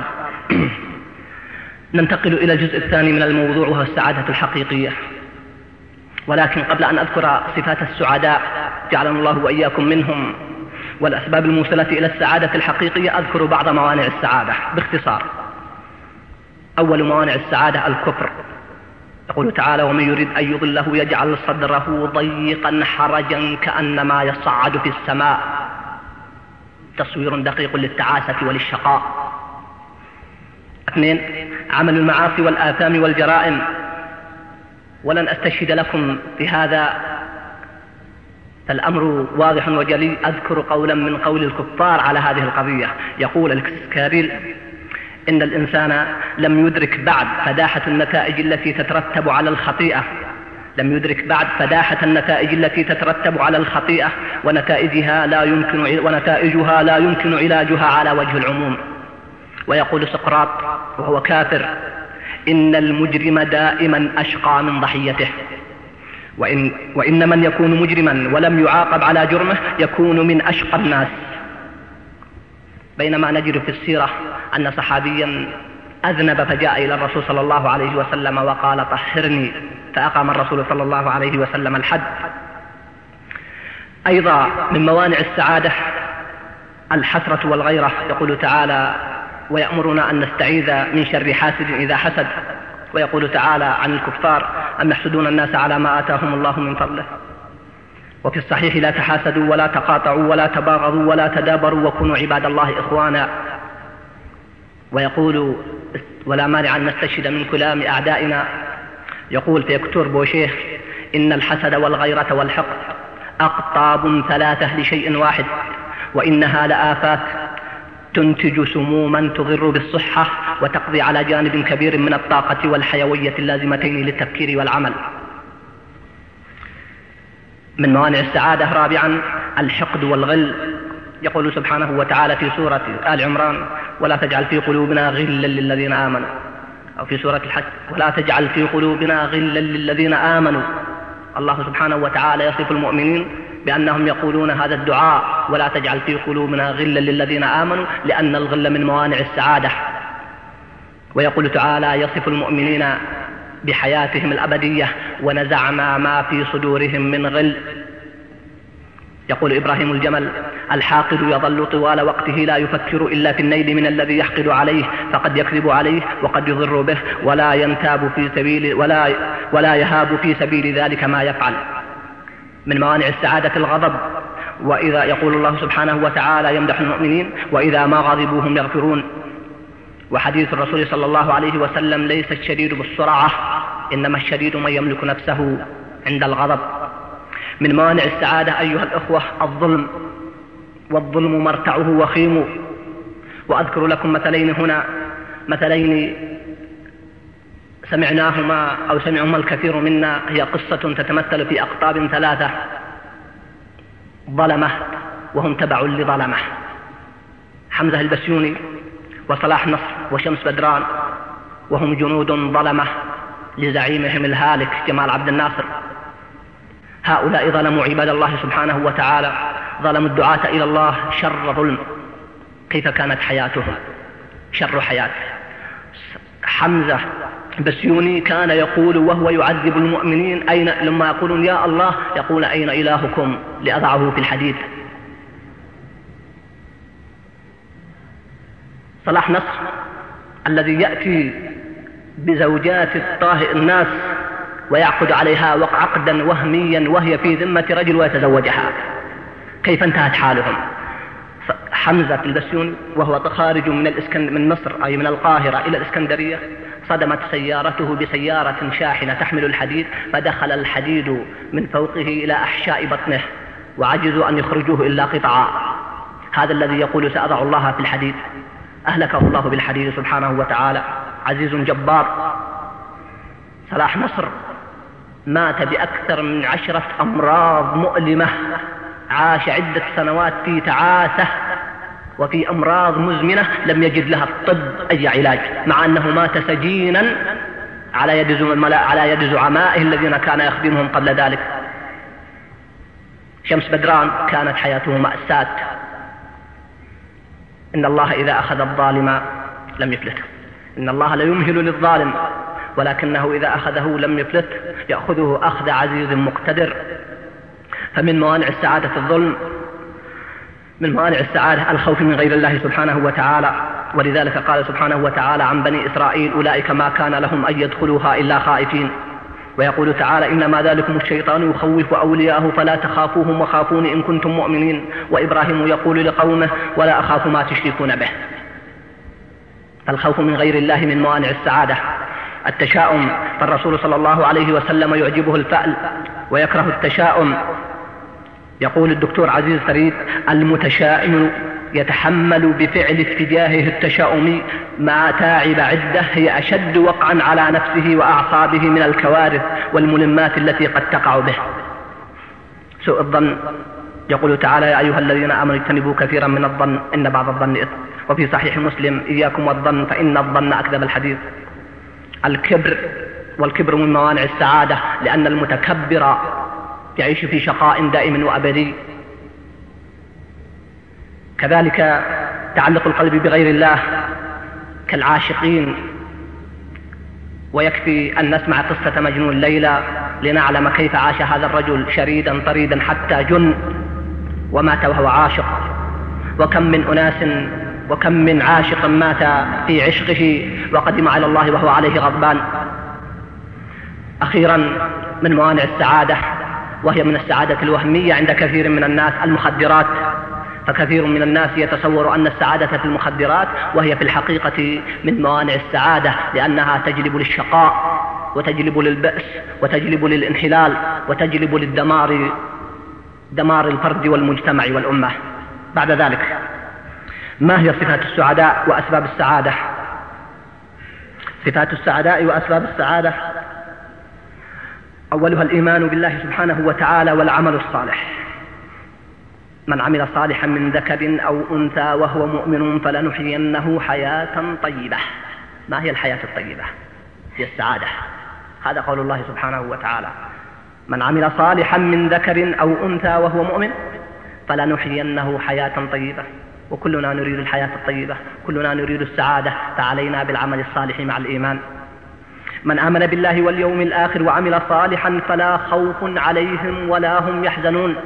ننتقل إلى الجزء الثاني من الموضوع، وهو السعادة الحقيقية. ولكن قبل أن أذكر صفات السعداء جعلنا الله وإياكم منهم والأسباب الموصلة إلى السعادة الحقيقية، أذكر بعض موانع السعادة باختصار. أول موانع السعادة الكفر. يقول تعالى: ومن يريد أن يضله يجعل صدره ضيقا حرجا كأنما يصعد في السماء. تصوير دقيق للتعاسة وللشقاء. 2. عمل المعاصي والآثام والجرائم. ولن أستشهد لكم في هذا، فالأمر واضح وجلي. أذكر قولا من قول الكفار على هذه القضية. يقول الكسكاريل: إن الإنسان لم يدرك بعد فداحة النتائج التي تترتب على الخطيئة، لم يدرك بعد فداحة النتائج التي تترتب على الخطيئة، ونتائجها لا يمكن علاجها على وجه العموم. ويقول سقراط وهو كافر: إن المجرم دائما أشقى من ضحيته، وإن من يكون مجرما ولم يعاقب على جرمه يكون من أشقى الناس. بينما نجد في السيرة أن صحابيا أذنب فجاء إلى الرسول صلى الله عليه وسلم وقال: طهرني، فأقام الرسول صلى الله عليه وسلم الحد. أيضا من موانع السعادة الحسرة والغيرة. يقول تعالى: ويأمرنا أن نستعيذ من شر حاسد إذا حسد. ويقول تعالى عن الكفار: أم يحسدون الناس على ما آتاهم الله من فضله. وفي الصحيح: لا تحاسدوا ولا تقاطعوا ولا تباغضوا ولا تدابروا وكونوا عباد الله إخوانا. ويقول: ولا مانع أن نستشهد من كلام أعدائنا. يقول في دكتور بوشيه: إن الحسد والغيرة والحقد أقطاب ثلاثة لشيء واحد، وإنها لآفات تنتج سموما تضر بالصحة وتقضي على جانب كبير من الطاقة والحيوية اللازمتين للتفكير والعمل. من موانع السعادة رابعا الحقد والغل. يقول سبحانه وتعالى في سورة آل عمران: ولا تجعل في قلوبنا غلا للذين آمنوا. أو في سورة الحج: ولا تجعل في قلوبنا غلا للذين آمنوا. الله سبحانه وتعالى يصف المؤمنين بأنهم يقولون هذا الدعاء: ولا تجعل في قلوبنا غلا للذين آمنوا، لأن الغل من موانع السعادة. ويقول تعالى يصف المؤمنين بحياتهم الأبدية: ونزعنا ما في صدورهم من غل. يقول إبراهيم الجمل: الحاقد يظل طوال وقته لا يفكر إلا في النيل من الذي يحقد عليه، فقد يكذب عليه وقد يضر به ولا ينتاب في سبيل ولا يهاب في سبيل ذلك ما يفعل. من موانع السعادة الغضب. وإذا يقول الله سبحانه وتعالى يمدح المؤمنين: وإذا ما غضبوا هم يغفرون. وحديث الرسول صلى الله عليه وسلم: ليس الشديد بالسرعة، إنما الشديد من يملك نفسه عند الغضب. من موانع السعادة أيها الأخوة الظلم، والظلم مرتعه وخيم. وأذكر لكم مثلين سمعناهما أو سمعهما الكثير منا. هي قصة تتمثل في أقطاب ثلاثة: ظلمة وهم تبع لظلمة، حمزة البسيوني وصلاح نصر وشمس بدران، وهم جنود ظلمة لزعيمهم الهالك جمال عبد الناصر. هؤلاء ظلموا عباد الله سبحانه وتعالى، ظلموا الدعاة إلى الله شر ظلم. كيف كانت حياتهم؟ شر حياة. حمزة البسيوني كان يقول وهو يعذب المؤمنين: أين لما يقولون يا الله يقول: أين إلهكم لأضعه في الحديد. صلاح نصر الذي يأتي بزوجات الناس ويعقد عليها عقدا وهميا وهي في ذمة رجل ويتزوجها. كيف انتهت حالهم؟ حمزة البسيوني وهو خارج من مصر أي من القاهرة إلى الإسكندرية، صدمت سيارته بسيارة شاحنة تحمل الحديد، فدخل الحديد من فوقه إلى أحشاء بطنه وعجزوا أن يخرجوه إلا قطعا. هذا الذي يقول سأضع الله في الحديد أهلكه الله بالحديد سبحانه وتعالى، عزيز جبار. صلاح نصر مات بأكثر من 10 أمراض مؤلمة، عاش عدة سنوات في تعاسة وفي أمراض مزمنة لم يجد لها الطب أي علاج، مع أنه مات سجينا على يد زعمائه الذين كان يخدمهم قبل ذلك. شمس بدران كانت حياته مأساة. إن الله إذا أخذ الظالم لم يفلته، إن الله لا يمهل للظالم ولكنه إذا أخذه لم يفلت، يأخذه أخذ عزيز مقتدر. فمن موانع السعادة الظلم، من موانع السعادة الخوف من غير الله سبحانه وتعالى. ولذلك قال سبحانه وتعالى عن بني إسرائيل: أولئك ما كان لهم أن يدخلوها إلا خائفين. ويقول تعالى: إنما ذلكم الشيطان يخوف أولياءه فلا تخافوهم وخافون إن كنتم مؤمنين. وإبراهيم يقول لقومه: ولا أخاف ما تشركون به. الخوف من غير الله من موانع السعادة. التشاؤم، فالرسول صلى الله عليه وسلم يعجبه الفأل ويكره التشاؤم. يقول الدكتور عزيز فريد: المتشائم يتحمل بفعل اتجاهه التشاؤم ما تعب عدة هي أشد وقعا على نفسه وأعصابه من الكوارث والملمات التي قد تقع به. سوء الظن، يقول تعالى: يا أيها الذين آمنوا اجتنبوا كثيرا من الظن إن بعض الظن إثم. وفي صحيح مسلم: إياكم والظن فإن الظن أكذب الحديث. الكبر، والكبر من موانع السعادة، لأن المتكبر يعيش في شقاء دائم وأبدي. كذلك تعلق القلب بغير الله كالعاشقين، ويكفي أن نسمع قصة مجنون ليلى لنعلم كيف عاش هذا الرجل شريدا طريدا حتى جن ومات وهو عاشق. وكم من عاشق مات في عشقه وقدم على الله وهو عليه غضبان. أخيرا من موانع السعادة، وهي من السعادة الوهمية عند كثير من الناس، المخدرات. فكثير من الناس يتصور أن السعادة في المخدرات، وهي في الحقيقة من موانع السعادة، لأنها تجلب للشقاء وتجلب للبأس وتجلب للانحلال وتجلب دمار الفرد والمجتمع والأمة. بعد ذلك، ما هي صفات السعداء وأسباب السعادة؟ صفات السعداء وأسباب السعادة: أولها الإيمان بالله سبحانه وتعالى والعمل الصالح. من عمل صالحا من ذكر أو أنثى وهو مؤمن فلنحيينه حياة طيبة. ما هي الحياة الطيبة؟ هي السعادة. هذا قول الله سبحانه وتعالى: من عمل صالحا من ذكر أو أنثى وهو مؤمن فلنحيينه حياة طيبة. وكلنا نريد الحياة الطيبة، كلنا نريد السعادة، فعلينا بالعمل الصالح مع الإيمان. من آمن بالله واليوم الآخر وعمل صالحا فلا خوف عليهم ولا هم يحزنون.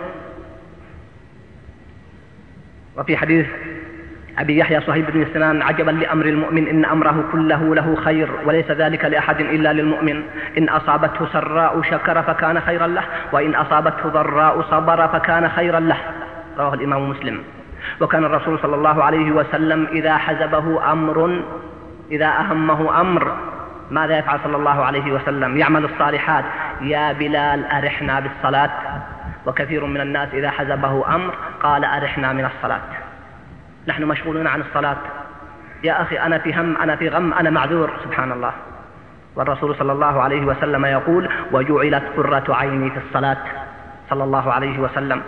وفي حديث أبي يحيى صهيب بن سنان: عجبا لأمر المؤمن إن أمره كله له خير وليس ذلك لأحد إلا للمؤمن، إن أصابته سراء شكر فكان خيرا له، وإن أصابته ضراء صبر فكان خيرا له. رواه الإمام مسلم. وكان الرسول صلى الله عليه وسلم إذا حزبه أمر، إذا أهمه أمر، ماذا يفعل صلى الله عليه وسلم؟ يعمل الصالحات. يا بلال أرحنا بالصلاة. وكثير من الناس إذا حزبه أمر قال أرحنا من الصلاة. نحن مشغولون عن الصلاة. يا أخي أنا في هم، أنا في غم، أنا معذور. سبحان الله. والرسول صلى الله عليه وسلم يقول: وجعلت قرة عيني في الصلاة، صلى الله عليه وسلم.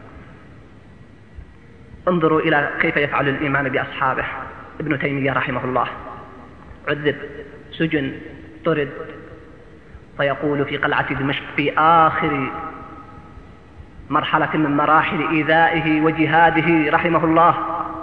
انظروا إلى كيف يفعل الإيمان بأصحابه. ابن تيمية رحمه الله عذب، سجن، طرد، فيقول في قلعة دمشق في آخر مرحلة من مراحل إيذائه وجهاده رحمه الله،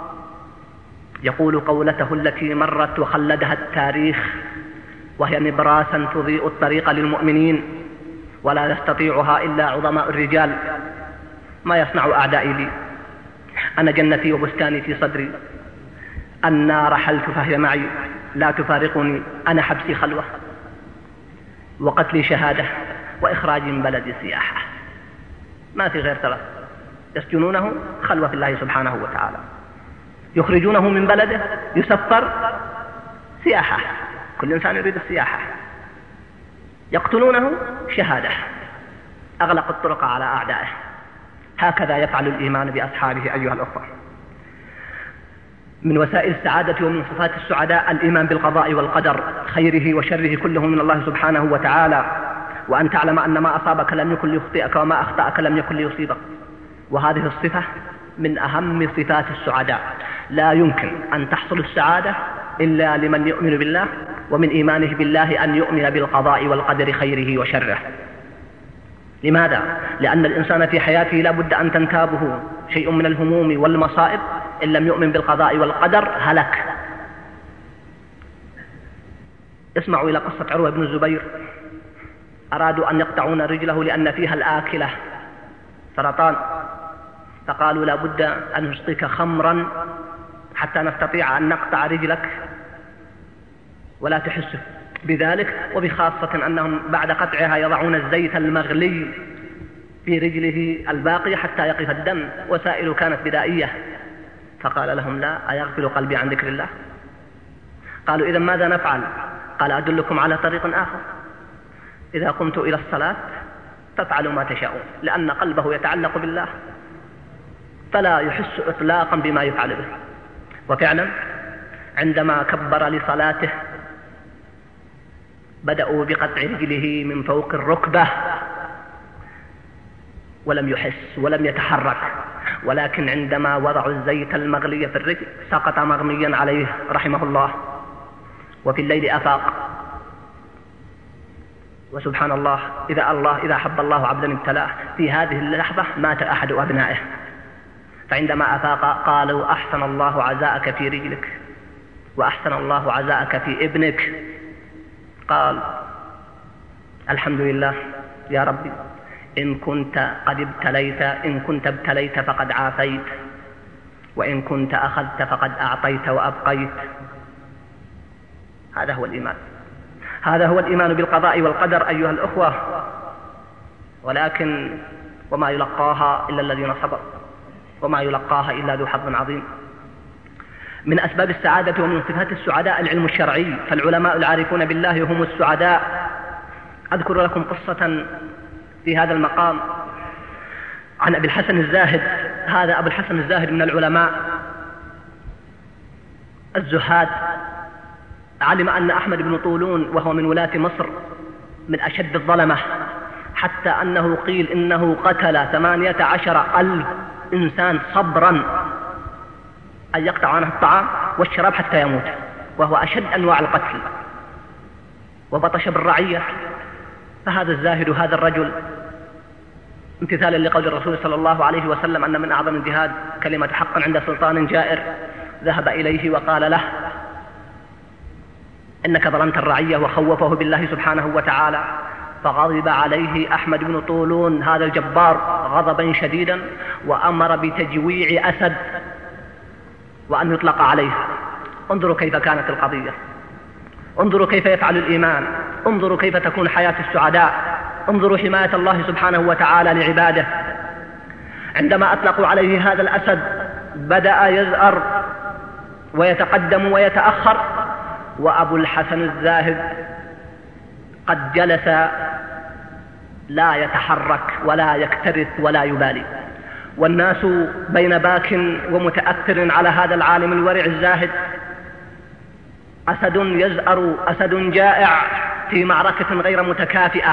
يقول قولته التي مرت وخلدها التاريخ، وهي نبراسا تضيء الطريق للمؤمنين ولا يستطيعها إلا عظماء الرجال: ما يصنع أعدائي لي؟ أنا جنتي وبستاني في صدري، النار حلت فهي معي لا تفارقني، أنا حبسي خلوة وقتلي شهادة وإخراج من بلدي سياحة. ما في غير ثلاث: يسجنونه خلوة في الله سبحانه وتعالى، يخرجونه من بلده يسفر سياحة، كل إنسان يريد السياحة، يقتلونه شهادة، أغلق الطرق على أعدائه. هكذا يفعل الإيمان بأصحابه أيها الأخوة. من وسائل السعادة ومن صفات السعداء الإيمان بالقضاء والقدر، خيره وشره كله من الله سبحانه وتعالى، وأن تعلم أن ما أصابك لم يكن ليخطئك وما أخطأك لم يكن ليصيبك. وهذه الصفة من أهم صفات السعداء. لا يمكن أن تحصل السعادة إلا لمن يؤمن بالله، ومن إيمانه بالله أن يؤمن بالقضاء والقدر خيره وشره. لماذا؟ لأن الإنسان في حياته لا بد أن تنتابه شيء من الهموم والمصائب، إن لم يؤمن بالقضاء والقدر هلك. اسمعوا إلى قصة عروة بن الزبير. أرادوا أن يقطعون رجله لأن فيها الآكلة سرطان، فقالوا لا بد أن نسقيك خمرا حتى نستطيع أن نقطع رجلك ولا تحس بذلك، وبخاصة أنهم بعد قطعها يضعون الزيت المغلي في رجله الباقية حتى يقف الدم، وسائل كانت بدائية. فقال لهم: لا، أيغفل قلبي عن ذكر الله؟ قالوا: إذا ماذا نفعل؟ قال: أدلكم على طريق آخر. إذا قمت إلى الصلاة تفعلوا ما تشاءون، لأن قلبه يتعلق بالله. فلا يحس إطلاقا بما يفعل به. وفعلا عندما كبر لصلاته بدأوا بقطع رجله من فوق الركبة ولم يحس ولم يتحرك، ولكن عندما وضعوا الزيت المغلي في الرجل سقط مغميا عليه رحمه الله، وفي الليل أفاق. وسبحان الله، إذا حب الله عبدا ابتلاه، في هذه اللحظة مات أحد أبنائه، فعندما أفاق قالوا: أحسن الله عزاءك في رجلك وأحسن الله عزاءك في ابنك. قال: الحمد لله يا ربي، إن كنت ابتليت فقد عافيت، وإن كنت أخذت فقد أعطيت وأبقيت. هذا هو الإيمان بالقضاء والقدر أيها الأخوة. ولكن وما يلقاها إلا الذين صبروا، وما يلقاها إلا ذو حظ عظيم. من أسباب السعادة ومن صفات السعداء العلم الشرعي، فالعلماء العارفون بالله هم السعداء. أذكر لكم قصة في هذا المقام عن أبي الحسن الزاهد. هذا أبو الحسن الزاهد من العلماء الزهاد. علم أن أحمد بن طولون وهو من ولاة مصر من أشد الظلمة، حتى أنه قيل إنه قتل 18,000 إنسان صبرا أن يقطع عنه الطعام والشراب حتى يموت، وهو أشد أنواع القتل، وبطش بالرعية. فهذا الزاهد هذا الرجل امتثالا لقول الرسول صلى الله عليه وسلم أن من أعظم الجهاد كلمة حق عند سلطان جائر، ذهب إليه وقال له: إنك ظلمت الرعية، وخوفه بالله سبحانه وتعالى. فغضب عليه أحمد بن طولون هذا الجبار غضبا شديدا، وأمر بتجويع أسد وأن يطلق عليه. انظروا كيف كانت القضية، انظروا كيف يفعل الإيمان، انظروا كيف تكون حياة السعداء، انظروا حماية الله سبحانه وتعالى لعباده. عندما أطلقوا عليه هذا الأسد بدأ يزأر ويتقدم ويتأخر، وأبو الحسن الزاهد قد جلس لا يتحرك ولا يكترث ولا يبالي، والناس بين باك ومتأثر على هذا العالم الورع الزاهد. أسد يزأر، أسد جائع في معركة غير متكافئة،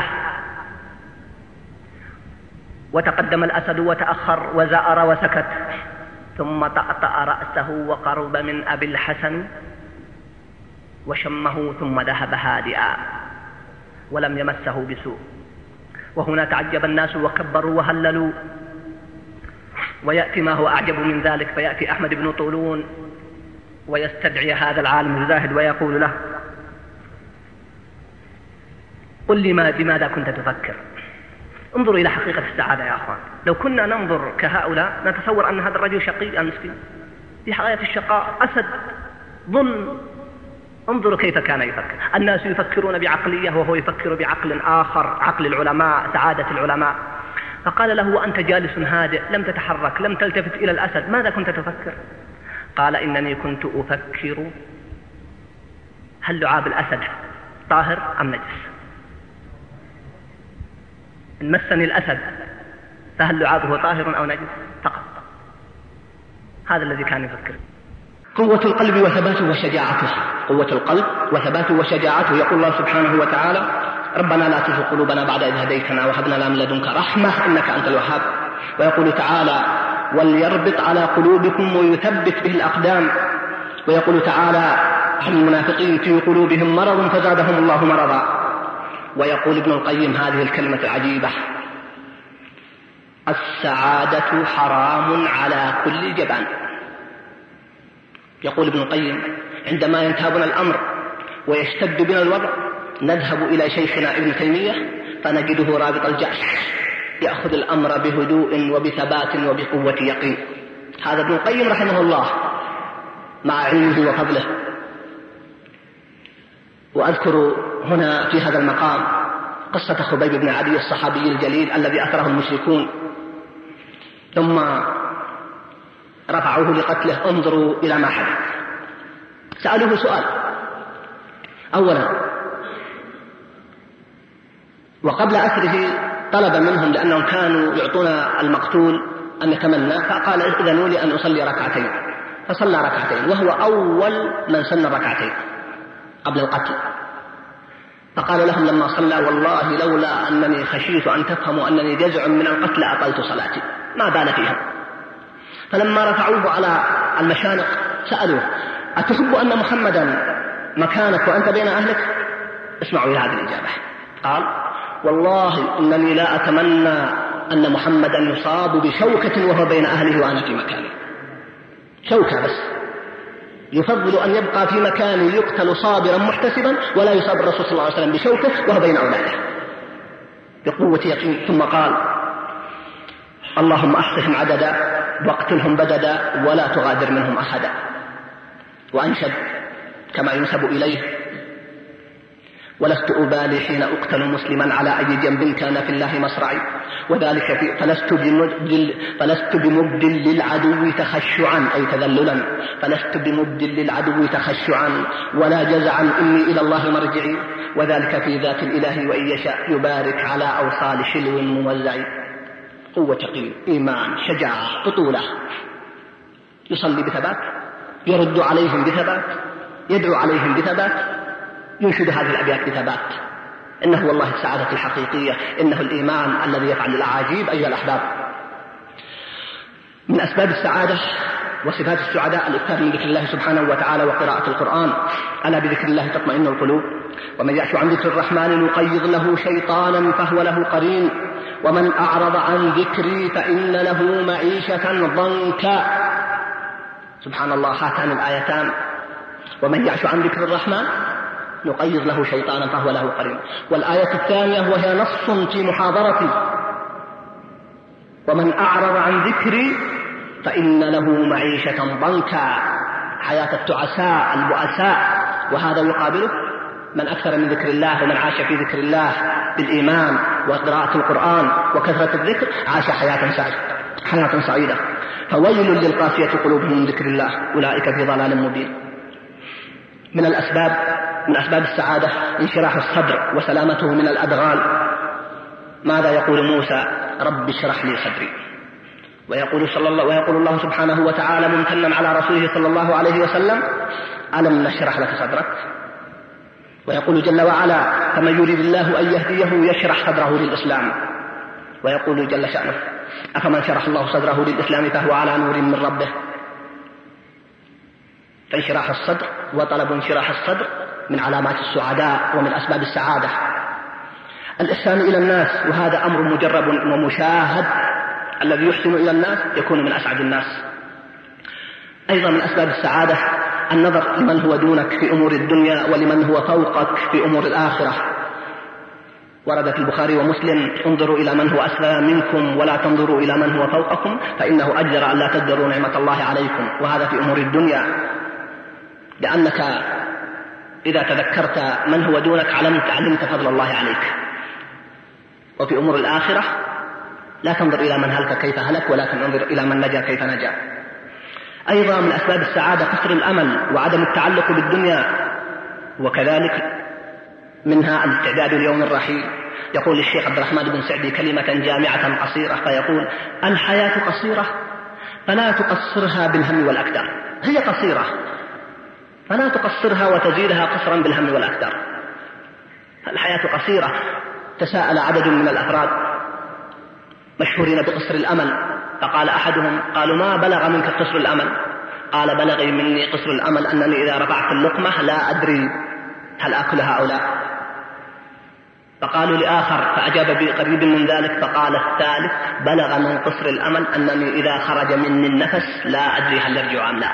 وتقدم الأسد وتأخر وزأر وسكت، ثم طأطأ رأسه وقرب من أبي الحسن وشمه، ثم ذهب هادئا ولم يمسه بسوء. وهنا تعجب الناس وكبروا وهللوا. ويأتي ما هو أعجب من ذلك، فيأتي أحمد بن طولون ويستدعي هذا العالم الزاهد ويقول له: قل لي بماذا كنت تفكر؟ انظروا إلى حقيقة السعادة يا أخوان. لو كنا ننظر كهؤلاء نتصور أن هذا الرجل شقي مسكين في حياة الشقاء، أسد ظلم. انظروا كيف كان يفكر. الناس يفكرون بعقلية وهو يفكر بعقل آخر، عقل العلماء، سعادة العلماء. فقال له: وأنت جالس هادئ لم تتحرك لم تلتفت إلى الأسد، ماذا كنت تفكر؟ قال: إنني كنت أفكر هل لعاب الأسد طاهر أم نجس؟ إن مسني الأسد فهل لعابه طاهر أو نجس؟ فقط. هذا الذي كان يفكر. قوة القلب وثباته وشجاعته، قوة القلب وثباته وشجاعته. يقول الله سبحانه وتعالى: ربنا لا تزغ قلوبنا بعد إذ هديتنا وهب لنا من لدنك رحمة إنك أنت الوهاب. ويقول تعالى: وليربط على قلوبكم ويثبت به الأقدام. ويقول تعالى عن المنافقين: في قلوبهم مرض فزادهم الله مرضا. ويقول ابن القيم هذه الكلمة العجيبة: السعادة حرام على كل جبان. يقول ابن القيم: عندما ينتابنا الأمر ويشتد بنا الوضع نذهب إلى شيخنا ابن تيمية فنجده رابط الجأش، يأخذ الأمر بهدوء وبثبات وبقوة يقين. هذا ابن القيم رحمه الله مع علمه وفضله. وأذكر هنا في هذا المقام قصة خبيب بن عدي الصحابي الجليل الذي أثره المشركون ثم رفعوه لقتله. انظروا إلى ما حدث. سألوه سؤال أولا، وقبل أسره طلب منهم، لأنهم كانوا يعطون المقتول أن يتمنى، فقال إذنوا لي أن أصلي ركعتين، فصلى ركعتين وهو أول من سن الركعتين قبل القتل. فقال لهم لما صلى: والله لولا أنني خشيت أن تفهموا أنني جزع من القتل أطلت صلاتي، ما بان فيها. فلما رفعوه على المشانق سألوه: أتحب أن محمدا مكانك وأنت بين أهلك؟ اسمعوا إلى هذه الإجابة. قال: والله إنني لا أتمنى أن محمدا يصاب بشوكة وهو بين أهله وأنا في مكاني. شوكة بس، يفضل أن يبقى في مكان يقتل صابرا محتسبا ولا يصاب الرسول صلى الله عليه وسلم بشوكة وهو بين أولاده بقوة يقين. ثم قال: اللهم أحصهم عددا واقتلهم بددا ولا تغادر منهم أحدا. وأنشد كما ينسب إليه: ولست أبالي حين أقتل مسلما على أي جنب كان في الله مصرعي، وذلك في فلست بمبدل للعدو تخشعا أي تذللا، فلست بمبدل للعدو تخشعا ولا جزعا، إني إلى الله مرجعي، وذلك في ذات الإله وإن يشاء يبارك على أوصال شلو موزع. قوة يقين، إيمان، شجاعة، بطولة. يصلي بثبات، يرد عليهم بثبات، يدعو عليهم بثبات، ينشد هذه الأبيات بثبات. إنه والله السعادة الحقيقية، إنه الإيمان الذي يفعل الأعاجيب أيها الأحباب. من أسباب السعادة وصفات السعداء الإكثار من ذكر الله سبحانه وتعالى وقراءة القرآن. ألا بذكر الله تطمئن القلوب. ومن يعش عن ذكر الرحمن نقيض له شيطانا فهو له قرين، ومن أعرض عن ذكري فإن له معيشة ضنكا. سبحان الله، هاتان الآيتان: ومن يعش عن ذكر الرحمن نقيض له شيطانا فهو له قرين. والآية الثانية وهي نص في محاضرتي: ومن أعرض عن ذكري فإن له معيشة ضنكا، حياة التعساء البؤساء. وهذا يقابله من أكثر من ذكر الله، ومن عاش في ذكر الله بالإيمان وقراءة القرآن وكثرة الذكر عاش حياة سعيدة. فويل للقاسية قلوبهم من ذكر الله، أولئك في ضلال مبين. من أسباب السعادة انشراح الصدر وسلامته من الأدغال. ماذا يقول موسى؟ رب اشرح لي صدري. ويقول الله سبحانه وتعالى ممتنا على رسوله صلى الله عليه وسلم: ألم نشرح لك صدرك؟ ويقول جل وعلا: فمن يريد الله أن يهديه يشرح صدره للإسلام. ويقول جل شأنه: أفمن شرح الله صدره للإسلام فهو على نور من ربه. فانشراح الصدر وطلب انشراح الصدر من علامات السعداء ومن أسباب السعادة. الإحسان إلى الناس، وهذا أمر مجرب ومشاهد. الذي يحسن إلى الناس يكون من أسعد الناس. أيضا من أسباب السعادة النظر لمن هو دونك في أمور الدنيا ولمن هو فوقك في أمور الآخرة. ورد في البخاري ومسلم: انظروا إلى من هو أسفل منكم ولا تنظروا إلى من هو فوقكم، فإنه أجدر أن لا تقدروا نعمة الله عليكم. وهذا في أمور الدنيا، لأنك إذا تذكرت من هو دونك علمت فضل الله عليك. وفي أمور الآخرة لا تنظر إلى من هلك كيف هلك، ولكن انظر إلى من نجا كيف نجا. أيضا من أسباب السعادة قصر الأمل وعدم التعلق بالدنيا، وكذلك منها الاستعداد ليوم الرحيل. يقول الشيخ عبد الرحمن بن سعدي كلمة جامعة قصيرة، فيقول: الحياة قصيرة فلا تقصرها بالهم والأكدار. هي قصيرة فلا تقصرها وتزيدها قصرا بالهم والأكدار. الحياة قصيرة. تساءل عدد من الأفراد مشهورين بقصر الأمل، فقال أحدهم: قالوا ما بلغ منك قصر الأمل؟ قال: بلغي مني قصر الأمل أنني إذا رفعت اللقمة لا أدري هل أكلها أو لا. فقالوا لآخر فأجاب بقريب من ذلك، فقال الثالث: بلغ من قصر الأمل أنني إذا خرج مني النفس لا أدري هل يرجع أم لا.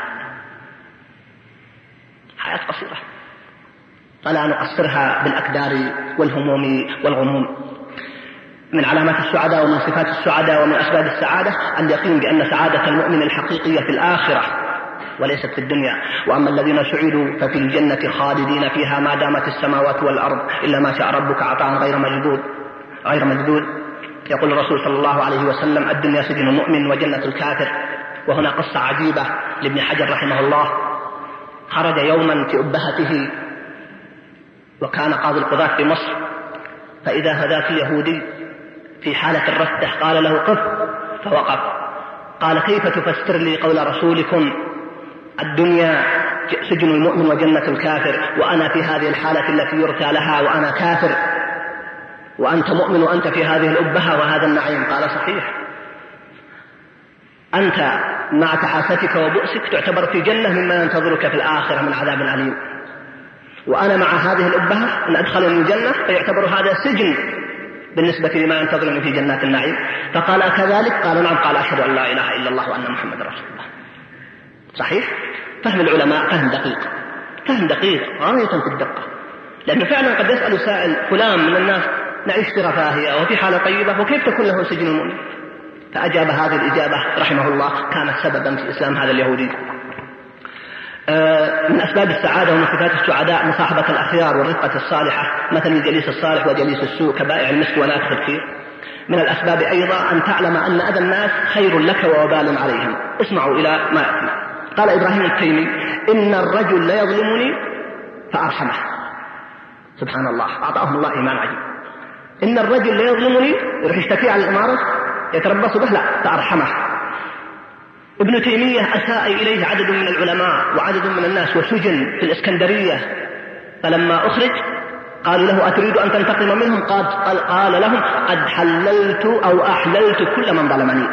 حياة قصيرة فلا نقصرها بالأكدار والهموم والغموم. من علامات السعادة ومن صفات السعادة ومن أسباب السعادة اليقين بأن سعادة المؤمن الحقيقية في الآخرة وليست في الدنيا. وأما الذين سعدوا ففي الجنة خالدين فيها ما دامت السماوات والأرض إلا ما شاء ربك عطاء غير مجدود. يقول الرسول صلى الله عليه وسلم: الدنيا سجن المؤمن وجنة الكافر. وهنا قصة عجيبة لابن حجر رحمه الله. خرج يوما في أبهته، وكان قاضي القضاة في مصر، فإذا هذاك يهودي في حالة الرفدة قال له: قف، فوقف. قال كيف تفسر لي قول رسولكم الدنيا سجن المؤمن وجنة الكافر، وأنا في هذه الحالة التي يرثى لها وأنا كافر، وأنت مؤمن وأنت في هذه الأبهة وهذا النعيم؟ قال صحيح، أنت مع تعاستك وبؤسك تعتبر في جنة مما ينتظرك في الآخرة من عذاب أليم، وأنا مع هذه الأبهة أن أدخل الجنة فيعتبر هذا سجن بالنسبة لما ينتظرني في جنات النعيم. فقال كذلك؟ قال نعم. قال أشهد أن لا إله إلا الله وأن محمد رسول الله. صحيح؟ فهم العلماء فهم دقيق غاية في الدقة، لأنه فعلا قد يسأل سائل فلان من الناس نعيش في رفاهية وفي حالة طيبة وكيف تكون له سجن المؤمن؟ فأجاب هذه الإجابة رحمه الله كانت سببا في إسلام هذا اليهودي. من أسباب السعادة ومن صفات السعداء مصاحبة الأخيار والرفقة الصالحة، مثل الجليس الصالح وجليس السوء كبائع المسك ونافخ الكير. من الأسباب أيضا أن تعلم أن أذى الناس خير لك ووبال عليهم. اسمعوا إلى ما يأتي. قال إبراهيم التيمي إن الرجل ليظلمني فأرحمه. سبحان الله، أعطاهم الله إيمان عجيب. إن الرجل ليظلمني، يروح يشتكي على الإمارة يتربص به، لا، فأرحمه. ابن تيمية أساء إليه عدد من العلماء وعدد من الناس وسجن في الإسكندرية، فلما أخرج قالوا له أتريد أن تنتقم منهم؟ قال لهم قد حللت أو أحللت كل من ظلمني.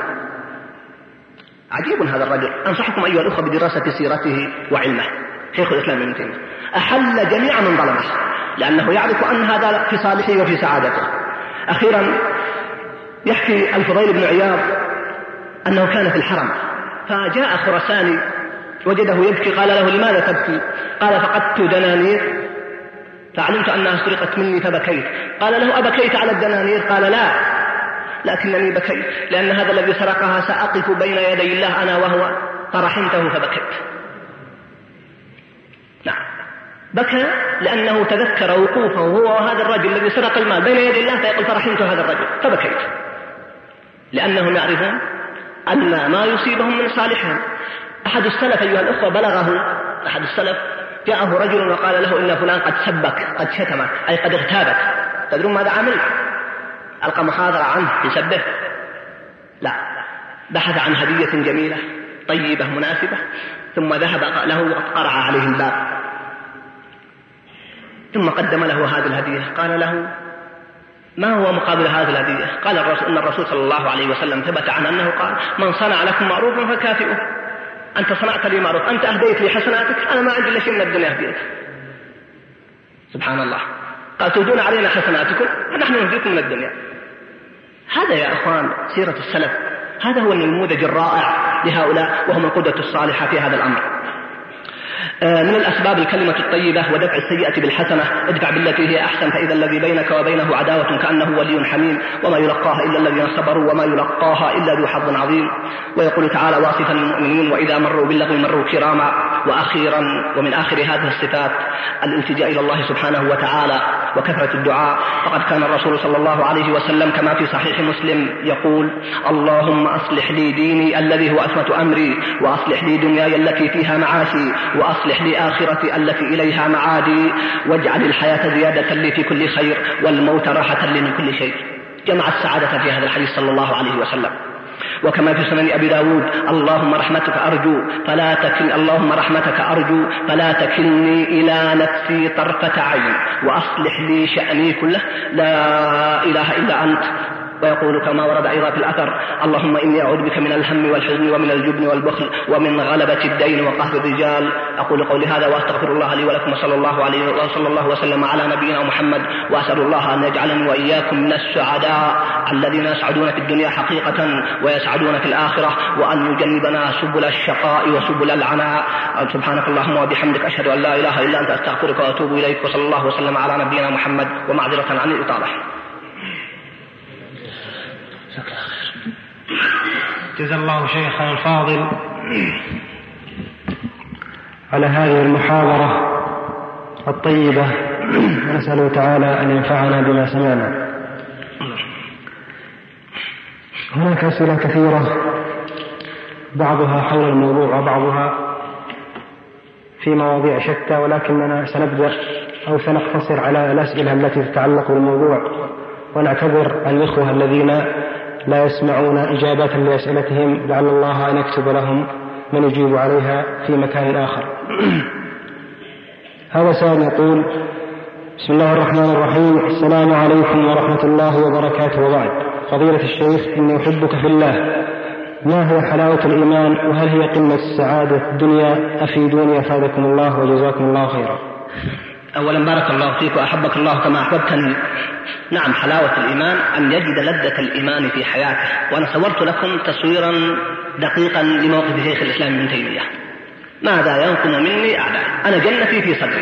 عجيب هذا الرجل. أنصحكم أيها الأخوة بدراسة سيرته وعلمه. شيخ الإسلام ابن تيمية أحل جميع من ظلمه، لأنه يعرف أن هذا في صالحه وفي سعادته. أخيرا يحكي الفضيل بن عياض أنه كان في الحرم، فجاء خرساني وجده يبكي، قال له لماذا تبكي؟ قال فقدت دنانير فعلمت أنها سرقت مني فبكيت. قال له أبكيت على الدنانير؟ قال لا، لكنني بكيت لأن هذا الذي سرقها سأقف بين يدي الله أنا وهو، فرحمته فبكيت. نعم، بكى لأنه تذكر وقوفه هو وهذا الرجل الذي سرق المال بين يدي الله، فيقول فرحمت هذا الرجل فبكيت، لأنهم يعرفون أن ما يصيبهم من صالحهم. أحد السلف أيها الأخوة بلغه، أحد السلف جاءه رجل وقال له إن فلان قد سبك قد شتمك أي قد اغتابك. تدرون ماذا عمل؟ ألقى محاضرة عنه يسبه؟ لا، بحث عن هدية جميلة طيبة مناسبة، ثم ذهب له وقرع عليه الباب، ثم قدم له هذه الهدية. قال له ما هو مقابل هذه الهدية؟ قال إن الرسول صلى الله عليه وسلم ثبت عن أنه قال من صنع لكم معروفا فكافئوه. أنت صنعت لي معروف، أنت أهديت لي حسناتك، أنا ما عندي إلا شيء من الدنيا أهديك. سبحان الله. قال تهدون علينا حسناتكم ونحن نهديكم من الدنيا. هذا يا أخوان سيرة السلف، هذا هو النموذج الرائع لهؤلاء، وهم القدوة الصالحة في هذا الأمر. من الأسباب الكلمة الطيبة ودفع السيئة بالحسنة. ادفع بالتي هي أحسن فإذا الذي بينك وبينه عداوة كأنه ولي حميم، وما يلقاها إلا الذين صبروا وما يلقاها إلا ذو حظ عظيم. ويقول تعالى واصفا المؤمنين وإذا مروا باللغو مروا كراما. وأخيرا ومن آخر هذه الصفات الالتجاء إلى الله سبحانه وتعالى وكثرة الدعاء. فقد كان الرسول صلى الله عليه وسلم كما في صحيح مسلم يقول اللهم أصلح لي ديني الذي هو عصمة أمري، وأصلح لي دنياي التي فيها معاشي، وأصلح لي آخرتي التي إليها معادي، واجعل الحياة زيادة لي في كل خير والموت راحة لي من كل شيء. جمع السعادة في هذا الحديث صلى الله عليه وسلم. وكما في سنن أبي داود اللهم رحمتك أرجو فلا تكلني إلى نفسي طرفة عين، وأصلح لي شأني كله لا إله إلا أنت. ويقول كما ورد أيضا في الأثر اللهم إني أعوذ بك من الهم والحزن ومن الجبن والبخل ومن غلبة الدين وقهر الرجال. أقول قولي هذا وأستغفر الله لي ولكم، وصلى الله وسلم على نبينا محمد. وأسأل الله أن يجعلني وإياكم من السعداء الذين يسعدون في الدنيا حقيقة ويسعدون في الآخرة، وأن يجنبنا سبل الشقاء وسبل العناء. سبحانك اللهم وبحمدك أشهد أن لا إله إلا أنت أستغفرك وأتوب إليك. وصلى الله وسلم على نبينا محمد، ومعذرة عن الإطالة. جزا الله شيخنا الفاضل على هذه المحاضرة الطيبة، ونسأله تعالى أن ينفعنا بما سمعنا. هناك أسئلة كثيرة بعضها حول الموضوع وبعضها في مواضيع شتى، ولكننا سنبدأ أو سنقتصر على الأسئلة التي تتعلق بالموضوع، ونعتذر الإخوة الذين لا يسمعون إجابة لأسئلتهم، لعل الله أن يكتب لهم من يجيب عليها في مكان آخر. هذا سائل يقول: بسم الله الرحمن الرحيم، السلام عليكم ورحمة الله وبركاته، وبعد. فضيلة الشيخ، إني أحبك في الله، ما هي حلاوة الإيمان، وهل هي قمة السعادة الدنيا؟ أفيدوني أفادكم الله وجزاكم الله خيرا. أولا بارك الله فيك وأحبك الله كما أحببتني. نعم، حلاوة الإيمان أن يجد لذة الإيمان في حياته. وأنا صورت لكم تصويرا دقيقا لموقف شيخ الإسلام ابن تيمية: ماذا ينقم مني أعدائي، أنا جنتي في صدري.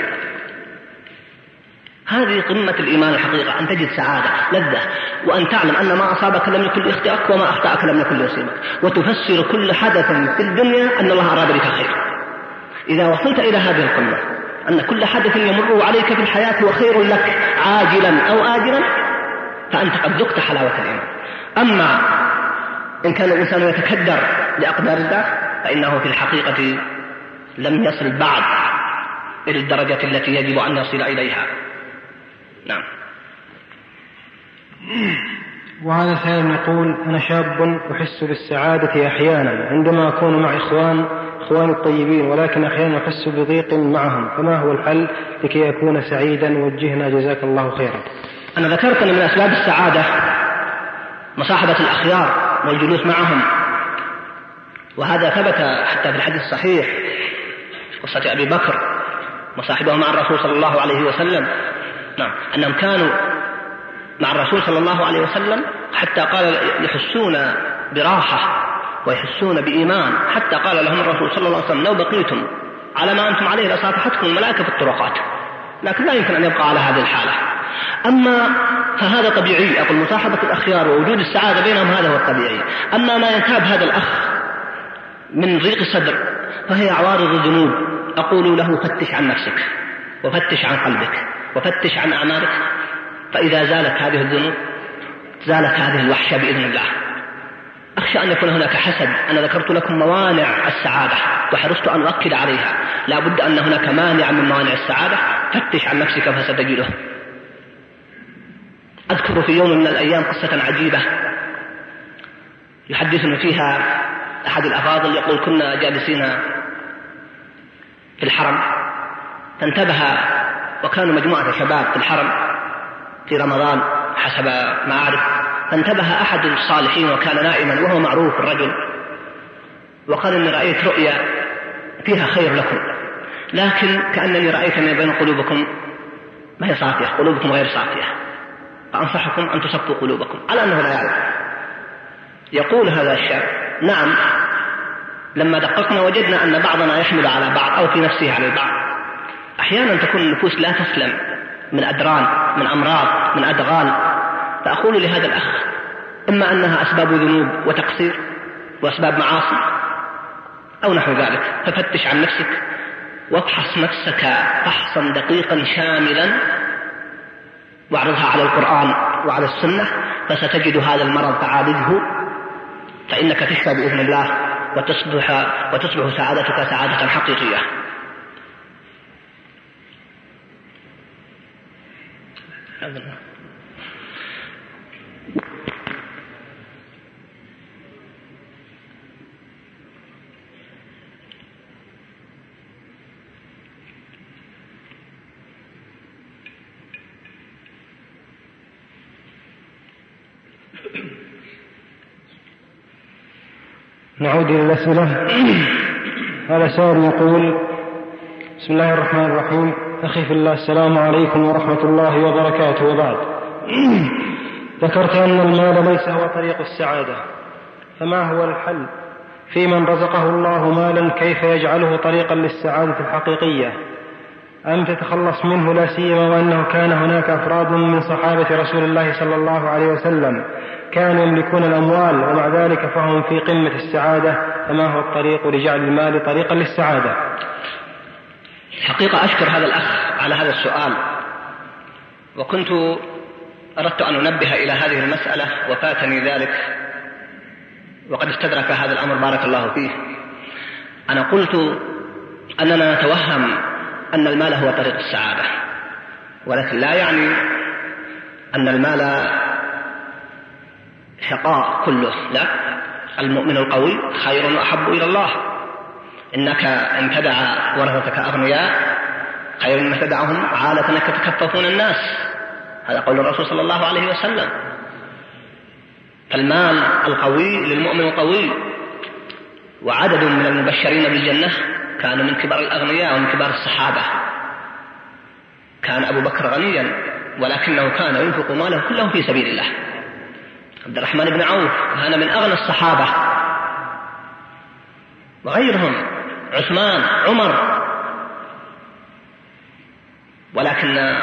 هذه قمة الإيمان الحقيقة، أن تجد سعادة لذة، وأن تعلم أن ما أصابك لم يكن ليخطئك وما أخطأك لم يكن ليصيبك، وتفسر كل حدث في الدنيا أن الله أراد بك خير. إذا وصلت إلى هذه القمة أن كل حدث يمر عليك في الحياة وخير لك عاجلا أو آجلا، فأنت قد ذقت حلاوة الإيمان. أما إن كان الإنسان يتكدر لأقدار الله فإنه في الحقيقة لم يصل بعد إلى الدرجة التي يجب أن يصل إليها. نعم. وهذا سائل يقول: أنا شاب أحس بالسعادة أحيانا عندما أكون مع إخواني الطيبين، ولكن أحيانا أحس بضيق معهم، فما هو الحل لكي أكون سعيدا؟ وجهنا جزاك الله خيرا. أنا ذكرت أن من أسباب السعادة مصاحبة الأخيار والجلوس معهم، وهذا ثبت حتى في الحديث الصحيح قصة أبي بكر وصاحبه مع الرسول صلى الله عليه وسلم. نعم، أنهم كانوا مع الرسول صلى الله عليه وسلم حتى قال يحسون براحة ويحسون بإيمان، حتى قال لهم الرسول صلى الله عليه وسلم: لو بقيتم على ما أنتم عليه لصافحتكم الملائكة في الطرقات. لكن لا يمكن أن يبقى على هذه الحالة. أما فهذا طبيعي، أقول مصاحبة الأخيار ووجود السعادة بينهم هذا هو الطبيعي. أما ما ينتاب هذا الأخ من ضيق الصدر فهي عوارض الذنوب، أقول له: فتش عن نفسك، وفتش عن قلبك، وفتش عن أعمالك، فإذا زالت هذه الذنوب زالت هذه الوحشة بإذن الله. أخشى أن يكون هناك حسد. أنا ذكرت لكم موانع السعادة وحرصت أن أؤكد عليها، لا بد أن هناك مانع من موانع السعادة. فتش عن نفسك فستجده. أذكر في يوم من الأيام قصة عجيبة يحدثنا فيها أحد الأفاضل، يقول: كنا جالسين في الحرم، فانتبه، وكانوا مجموعة شباب في الحرم في رمضان حسب ما أعرف، فانتبه أحد الصالحين وكان نائما وهو معروف الرجل، وقال: إني رأيت رؤيا فيها خير لكم، لكن كأنني رأيت من بين قلوبكم ما هي صافية، قلوبكم غير صافية، فأنصحكم أن تصفوا قلوبكم. على أنه لا يعلم. يقول هذا الشاب: نعم، لما دققنا وجدنا أن بعضنا يحمل على بعض أو في نفسه على البعض. أحيانا تكون النفوس لا تسلم من أدران، من أمراض، من أدغال. فأقول لهذا الأخ: إما أنها أسباب ذنوب وتقصير وأسباب معاصي أو نحو ذلك، ففتش عن نفسك وافحص نفسك فحصا دقيقا شاملا، واعرضها على القرآن وعلى السنة، فستجد هذا المرض تعالجه، فإنك تشفى بإذن الله وتصبح سعادتك سعادة حقيقية. نعود إلى الأسئلة. هذا سائل يقول: بسم الله الرحمن الرحيم، أخي في الله، السلام عليكم ورحمة الله وبركاته، وبعد. ذكرت أن المال ليس هو طريق السعادة، فما هو الحل في من رزقه الله مالا؟ كيف يجعله طريقا للسعادة الحقيقية؟ أم تتخلص منه، لا سيما وأنه كان هناك أفراد من صحابة رسول الله صلى الله عليه وسلم كانوا يملكون الأموال ومع ذلك فهم في قمة السعادة، فما هو الطريق لجعل المال طريقا للسعادة؟ حقيقة أشكر هذا الأخ على هذا السؤال، وكنت أردت أن أنبه إلى هذه المسألة وفاتني ذلك، وقد استدرك هذا الأمر بارك الله فيه. أنا قلت أننا نتوهم أن المال هو طريق السعادة، ولكن لا يعني أن المال شقاء كله، لا، المؤمن القوي خير وأحب إلى الله. إنك إن تدع ورثتك أغنياء خير مما تدعهم عالة يتكففون الناس، هذا قول الرسول صلى الله عليه وسلم. فالمال القوي للمؤمن القوي. وعدد من المبشرين بالجنة كانوا من كبار الأغنياء ومن كبار الصحابة. كان أبو بكر غنيا ولكنه كان ينفق ماله كله في سبيل الله. عبد الرحمن بن عوف كان من أغنى الصحابة، وغيرهم، عثمان، عمر. ولكن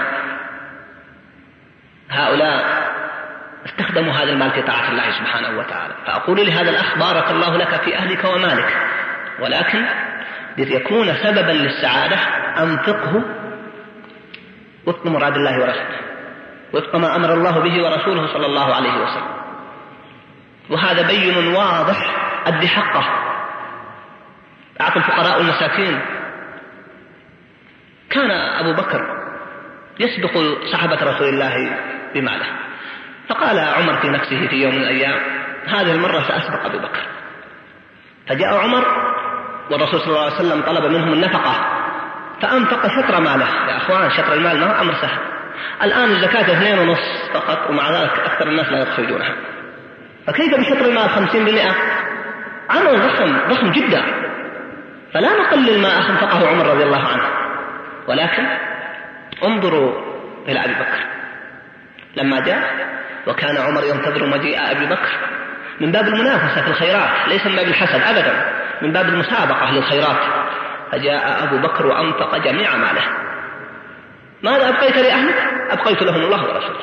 هؤلاء استخدموا هذا المال في طاعة الله سبحانه وتعالى. فأقول لهذا الأخ: بارك الله لك في أهلك ومالك، ولكن ليكون سببا للسعادة أنفقه وفق مراد الله ورسوله، وفق ما أمر الله به ورسوله صلى الله عليه وسلم. وهذا بين واضح أدي حقه. أعطوا الفقراء والمساكين. كان أبو بكر يسبق صحابة رسول الله بماله، فقال عمر في نفسه في يوم من الأيام: هذه المرة سأسبق أبو بكر. فجاء عمر والرسول صلى الله عليه وسلم طلب منهم النفقة، فأنفق شطر ماله. يا أخوان، شطر المال ما هو أمر سهل. الآن الزكاة 2.5 فقط، ومع ذلك أكثر الناس لا يخرجونها. فكيف بشطر المال 50%؟ عمل ضخم جدا. فلا نقلل ما أنفقه عمر رضي الله عنه، ولكن انظروا إلى أبي بكر لما جاء، وكان عمر ينتظر مجيء أبي بكر من باب المنافسة في الخيرات، ليس من باب الحسد أبدا، من باب المسابقة للخيرات. فجاء أبو بكر وأنفق جميع ماله. ماذا أبقيت لأهلك؟ أبقيت لهم الله ورسوله.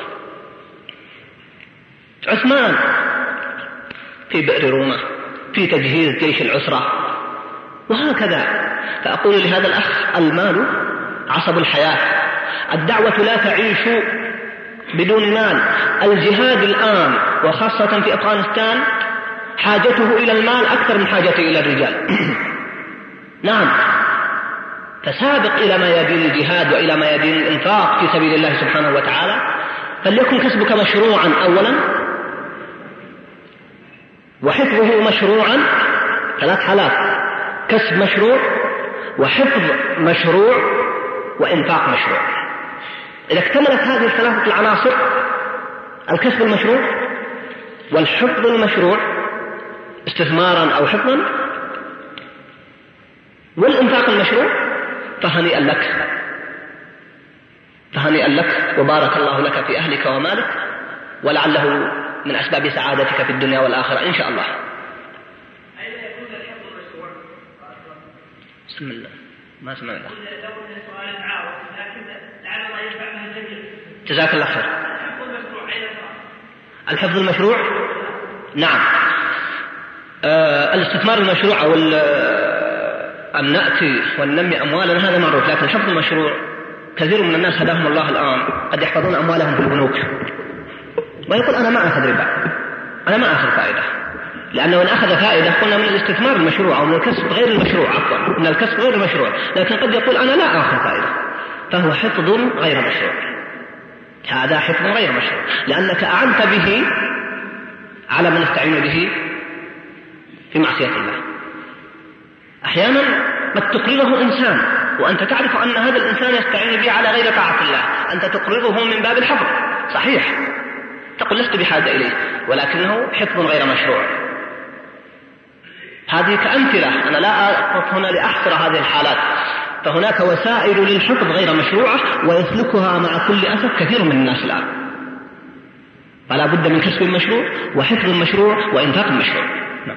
عثمان في بئر روما، في تجهيز جيش العسرة، وهكذا. فأقول لهذا الأخ: المال عصب الحياة. الدعوة لا تعيش بدون مال. الجهاد الآن وخاصة في أفغانستان حاجته إلى المال أكثر من حاجته إلى الرجال. نعم، فسابق إلى ما يدين الجهاد وإلى ما يدين الإنفاق في سبيل الله سبحانه وتعالى. فليكن كسبك مشروعا أولا، وحفظه مشروعا. 3 حالات: كسب مشروع، وحفظ مشروع، وإنفاق مشروع. إذا اكتملت هذه ال3 العناصر، الكسب المشروع والحفظ المشروع استثمارا أو حفظا، والإنفاق المشروع، فهنيئا لك، فهنيئا لك، وبارك الله لك في أهلك ومالك، ولعله من أسباب سعادتك في الدنيا والآخرة إن شاء الله. أين يكون الحفظ المشروع؟ بسم الله، ما سمعنا. سؤال تعاون، لكن لعل الله ينفعنا الجميع. جزاك الله خير. الحفظ المشروع أين صار؟ الحفظ المشروع، نعم. الاستثمار المشروع أو أن نأتي وننمي أموالنا هذا معروف، لكن الحفظ المشروع كثير من الناس هداهم الله الآن قد يحفظون أموالهم في البنوك، ويقول: أنا ما أخذ ربا، أنا ما أخذ فائدة. لأنه إن أخذ فائدة قلنا من الاستثمار المشروع أو من الكسب غير المشروع، عفوا، من الكسب غير المشروع، لكن قد يقول: أنا لا أخذ فائدة، فهو حفظ غير مشروع. هذا حفظ غير مشروع، لأنك أعنت به على من يستعين به في معصية الله. أحيانا قد تقرضه إنسان وأنت تعرف أن هذا الإنسان يستعين به على غير طاعة الله، أنت تقرضه من باب الحفظ، صحيح، تقول: لست بحاجة إليه، ولكنه حفظ غير مشروع. هذه كأمثلة، أنا لا أقف هنا لأحصر هذه الحالات. فهناك وسائل للحفظ غير مشروعة ويسلكها مع كل أسف كثير من الناس الآن. فلا بد من كسب مشروع وحفظ مشروع وإنفاق مشروع. نعم.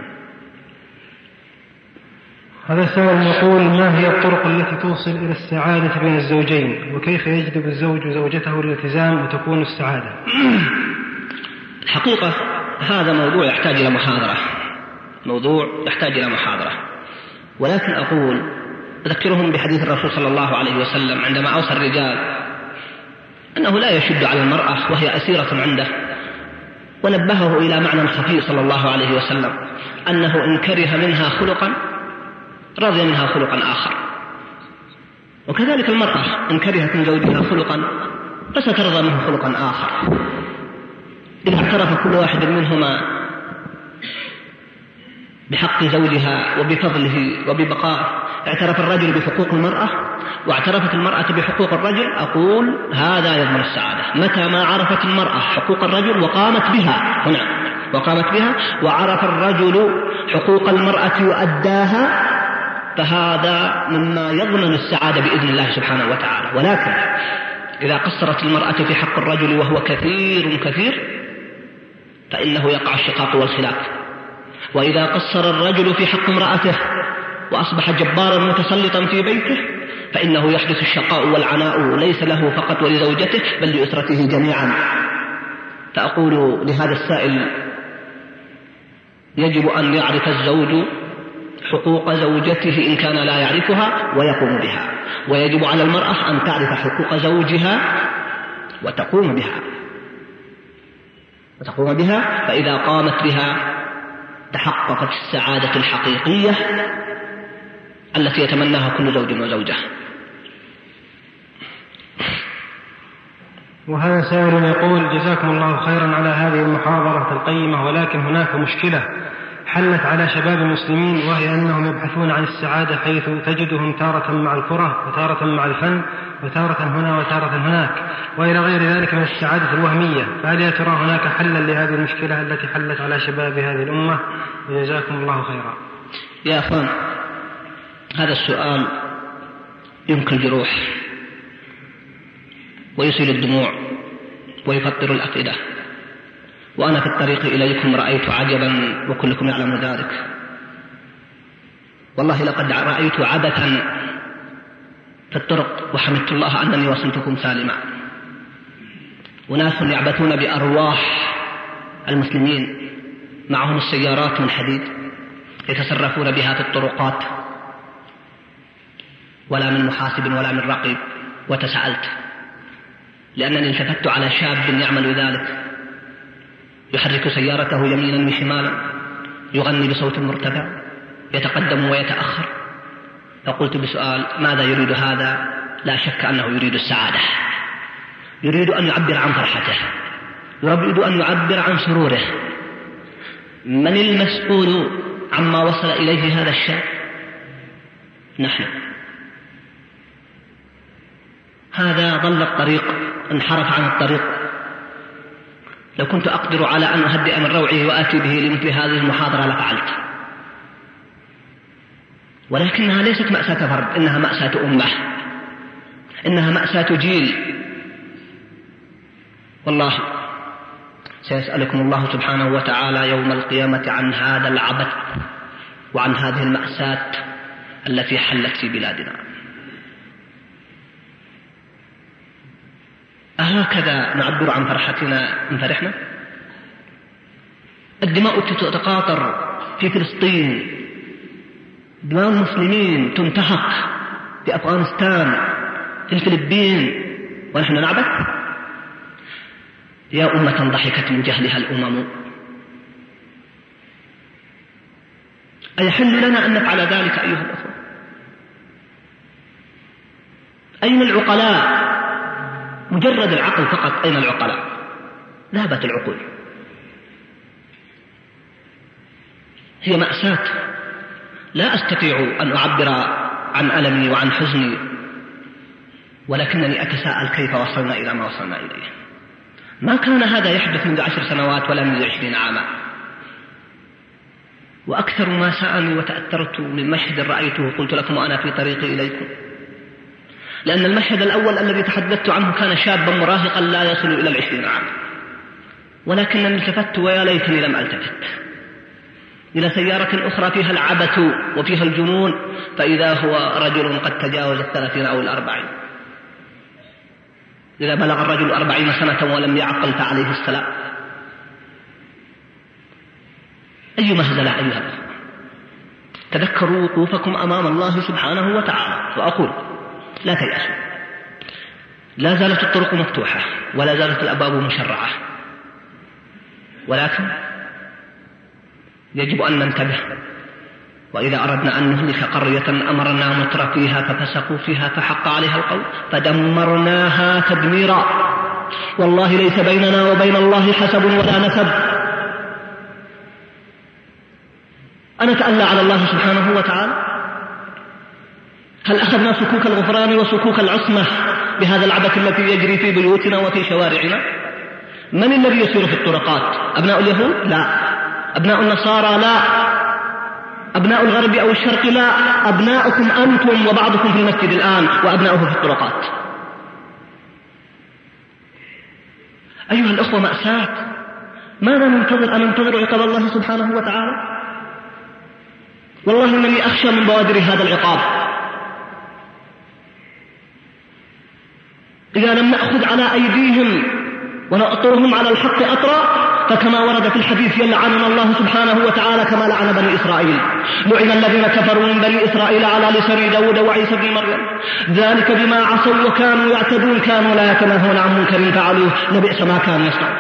هذا سائل يقول: ما هي الطرق التي توصل إلى السعادة بين الزوجين، وكيف يجذب الزوج زوجته للالتزام وتكون السعادة؟ الحقيقة هذا موضوع يحتاج إلى محاضرة، موضوع يحتاج إلى محاضرة، ولكن أقول أذكرهم بحديث الرسول صلى الله عليه وسلم عندما أوصى الرجال أنه لا يشد على المرأة وهي أسيرة عنده، ونبهه إلى معنى خفي صلى الله عليه وسلم أنه إن كره منها خلقا رضي منها خلقا آخر، وكذلك المرأة إن كرهت من زوجها خلقا فسترضى منه خلقا آخر. إذا اعترف كل واحد منهما بحق زوجها وبفضله وببقائه، اعترف الرجل بحقوق المرأة واعترفت المرأة بحقوق الرجل، أقول هذا يضمن السعادة. متى ما عرفت المرأة حقوق الرجل وقامت بها وعرف الرجل حقوق المرأة وأداها، فهذا مما يضمن السعادة بإذن الله سبحانه وتعالى. ولكن إذا قصرت المرأة في حق الرجل وهو كثير فإنه يقع الشقاق والخلاف. وإذا قصر الرجل في حق امرأته وأصبح جبارا متسلطا في بيته فإنه يحدث الشقاء والعناء ليس له فقط ولزوجته بل لأسرته جميعا. فأقول لهذا السائل: يجب أن يعرف الزوج حقوق زوجته إن كان لا يعرفها ويقوم بها، ويجب على المرأة أن تعرف حقوق زوجها وتقوم بها، فإذا قامت بها تحققت السعادة الحقيقية التي يتمناها كل زوج وزوجة. وهذا سائل يقول: جزاكم الله خيرا على هذه المحاضرة القيمة، ولكن هناك مشكلة حلت على شباب المسلمين، وهي أنهم يبحثون عن السعادة حيث تجدهم تارة مع الكرة وتارة مع الفن وتارة هنا وتارة هناك وإلى غير ذلك من السعادة الوهمية. فهل يا ترى هناك حلا لهذه المشكلة التي حلت على شباب هذه الأمة؟ وجزاكم الله خيرا. يا أخوان، هذا السؤال يمكن جروح ويسيل الدموع ويفطر الأفئدة، وأنا في الطريق إليكم رأيت عجبا وكلكم يعلم ذلك. والله لقد رأيت عبثا في الطرق وحمدت الله أنني وصلتكم سالما. وناس يعبثون بأرواح المسلمين، معهم السيارات من حديد يتصرفون بها في الطرقات، ولا من محاسب ولا من رقيب. وتساءلت لأنني التفت على شاب يعمل ذلك، يحرك سيارته يمينا وشمالا، يغني بصوت مرتفع، يتقدم ويتأخر. فقلت بسؤال: ماذا يريد هذا؟ لا شك أنه يريد السعادة، يريد أن يعبر عن فرحته، يريد أن يعبر عن سروره. من المسؤول عما وصل إليه هذا الشاب؟ نحن. هذا ضل الطريق، انحرف عن الطريق. لو كنت أقدر على أن أهدئ من روعه وآتي به لمثل هذه المحاضرة لفعلت، ولكنها ليست مأساة فرد، إنها مأساة أمة، إنها مأساة جيل. والله سيسألكم الله سبحانه وتعالى يوم القيامة عن هذا العبث وعن هذه المأساة التي حلت في بلادنا. أهكذا نعبر عن فرحتنا إن فرحنا؟ الدماء تتقاطر في فلسطين، دماء المسلمين تنتهك في أفغانستان، في الفلبين، ونحن نعبث؟ يا أمة ضحكت من جهلها الأمم، أيحل لنا أن نفعل ذلك أيها الأخوة؟ أين العقلاء؟ مجرد العقل فقط، أين العقلاء؟ ذهبت العقول. هي مأساة، لا أستطيع أن أعبر عن ألمي وعن حزني، ولكنني أتساءل كيف وصلنا إلى ما وصلنا إليه. ما كان هذا يحدث منذ 10 سنوات ولا منذ 20 عاما. وأكثر ما سألني وتأثرت من مشهد رأيته قلت لكم وأنا في طريقي إليكم، لأن المشهد الأول الذي تحدثت عنه كان شابا مراهقا لا يصل إلى 20 عاما، ولكنني التفت ويا ليتني لم ألتفت إلى سيارة أخرى فيها العبث وفيها الجنون، فإذا هو رجل قد تجاوز 30 أو 40. إذا بلغ الرجل 40 سنة ولم يعقل فعليه السلام. أي مهزلة أيها الأخوة! تذكروا وقوفكم أمام الله سبحانه وتعالى. وأقول لا تيأسوا، لا زالت الطرق مفتوحة ولا زالت الأبواب مشرعة، ولكن يجب أن ننتبه. وإذا أردنا أن نهلك قرية أمرنا متر فيها ففسقوا فيها فحق عليها القول فدمرناها تدميرا. والله ليس بيننا وبين الله حسب ولا نسب. أنا أتألى على الله سبحانه وتعالى؟ هل أخذنا صكوك الغفران وصكوك العصمة بهذا العبث الذي يجري في بيوتنا وفي شوارعنا؟ من الذي يسير في الطرقات؟ أبناء اليهود؟ لا. أبناء النصارى؟ لا. أبناء الغرب أو الشرق؟ لا. أبناؤكم أنتم وبعضكم في المسجد الآن وأبناؤه في الطرقات. أيها الأخوة، مأساة. ماذا ننتظر؟ أن ننتظر عقاب الله سبحانه وتعالى؟ والله إنني أخشى من بوادر هذا العقاب. إذا لم نأخذ على أيديهم ونأطرهم على الحق أطرا، فكما ورد في الحديث يلعننا الله سبحانه وتعالى كما لعن بني إسرائيل. لعن الذين كفروا من بني إسرائيل على لسان داود وعيسى بن مريم، ذلك بما عصوا وكانوا يعتدون، كانوا لا يتناهون عن منكر فعلوه لبئس ما كانوا يصنعون.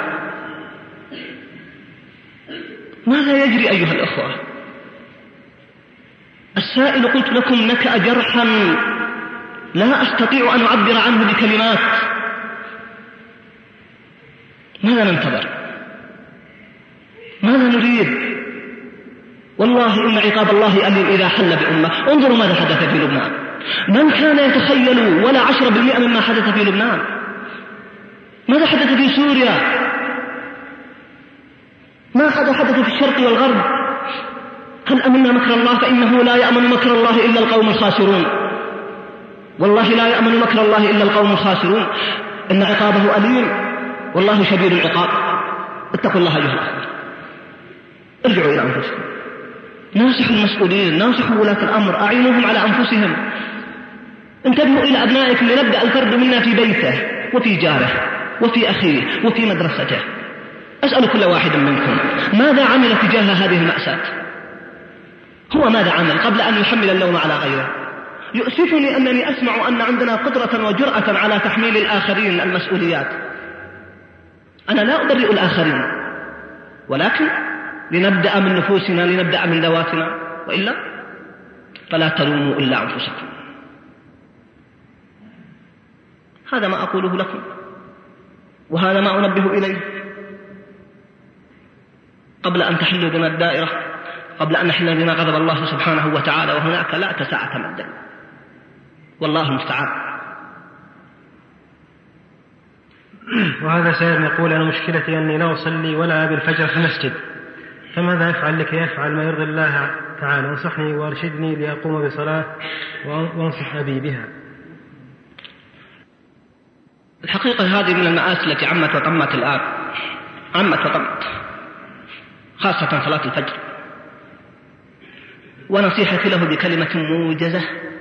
ماذا يجري أيها الأخوة؟ السائل قلت لكم نكأ جرحا لا أستطيع أن أعبر عنه بكلمات. ماذا ننتظر؟ ماذا نريد؟ والله إن عقاب الله أليم إذا حل بأمة. انظروا ماذا حدث في لبنان. من كان يتخيل ولا 10% مما حدث في لبنان؟ ماذا حدث في سوريا؟ ما حدث في الشرق والغرب؟ هل أمنا مكر الله؟ فإنه لا يأمن مكر الله إلا القوم الخاسرون. والله لا يأمن مكر الله إلا القوم الخاسرون. إن عقابه أليم والله شديد العقاب. اتقوا الله أيها الأخوة، ارجعوا إلى أنفسكم، ناصحوا المسؤولين، ناصحوا ولاة الأمر، أعينوهم على أنفسهم. انتبهوا إلى أبنائكم لنبدأ الفرد منا في بيته وفي جاره وفي أخيه وفي مدرسته. أسأل كل واحد منكم ماذا عمل تجاه هذه المأساة؟ هو ماذا عمل قبل أن يحمل اللوم على غيره؟ يؤسفني أنني أسمع أن عندنا قدرة وجرأة على تحميل الآخرين المسؤوليات. أنا لا أبرئ الآخرين، ولكن لنبدأ من نفوسنا، لنبدأ من ذواتنا، وإلا فلا تلوموا إلا أنفسكم. هذا ما أقوله لكم، وهذا ما أنبه إليه قبل أن تحلوا بنا الدائرة، قبل أن نحل بنا غضب الله سبحانه وتعالى، وهناك لا تساء تمدا. والله المستعان. وهذا سائل يقول: أنا مشكلتي أني لا أصلي ولا أبي الفجر في المسجد، فماذا أفعل لكي أفعل ما يرضي الله تعالى؟ انصحني وارشدني لأقوم بصلاة وانصح أبي بها. الحقيقة هذه من المآسي التي عمت وطمت الآن، عمت وطمت، خاصة صلاة الفجر. ونصيحتي له بكلمة موجزة: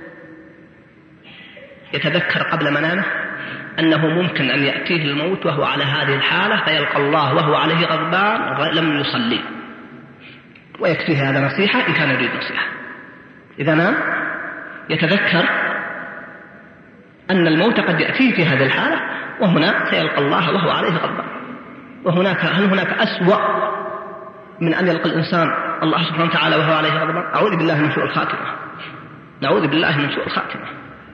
يتذكر قبل منامه أنه ممكن أن يأتيه الموت وهو على هذه الحالة، فيلقى الله وهو عليه غضبان لم يصلي. ويكفيه هذا نصيحة إن كان يريد نصيحة. إذا نام يتذكر أن الموت قد يأتيه في هذه الحالة، وهنا سيلقى الله وهو عليه غضبان. هل هناك أسوأ من أن يلقى الإنسان الله سبحانه وتعالى وهو عليه غضبان؟ أعوذ بالله من سوء الخاتمة، نعوذ بالله من سوء الخاتمة.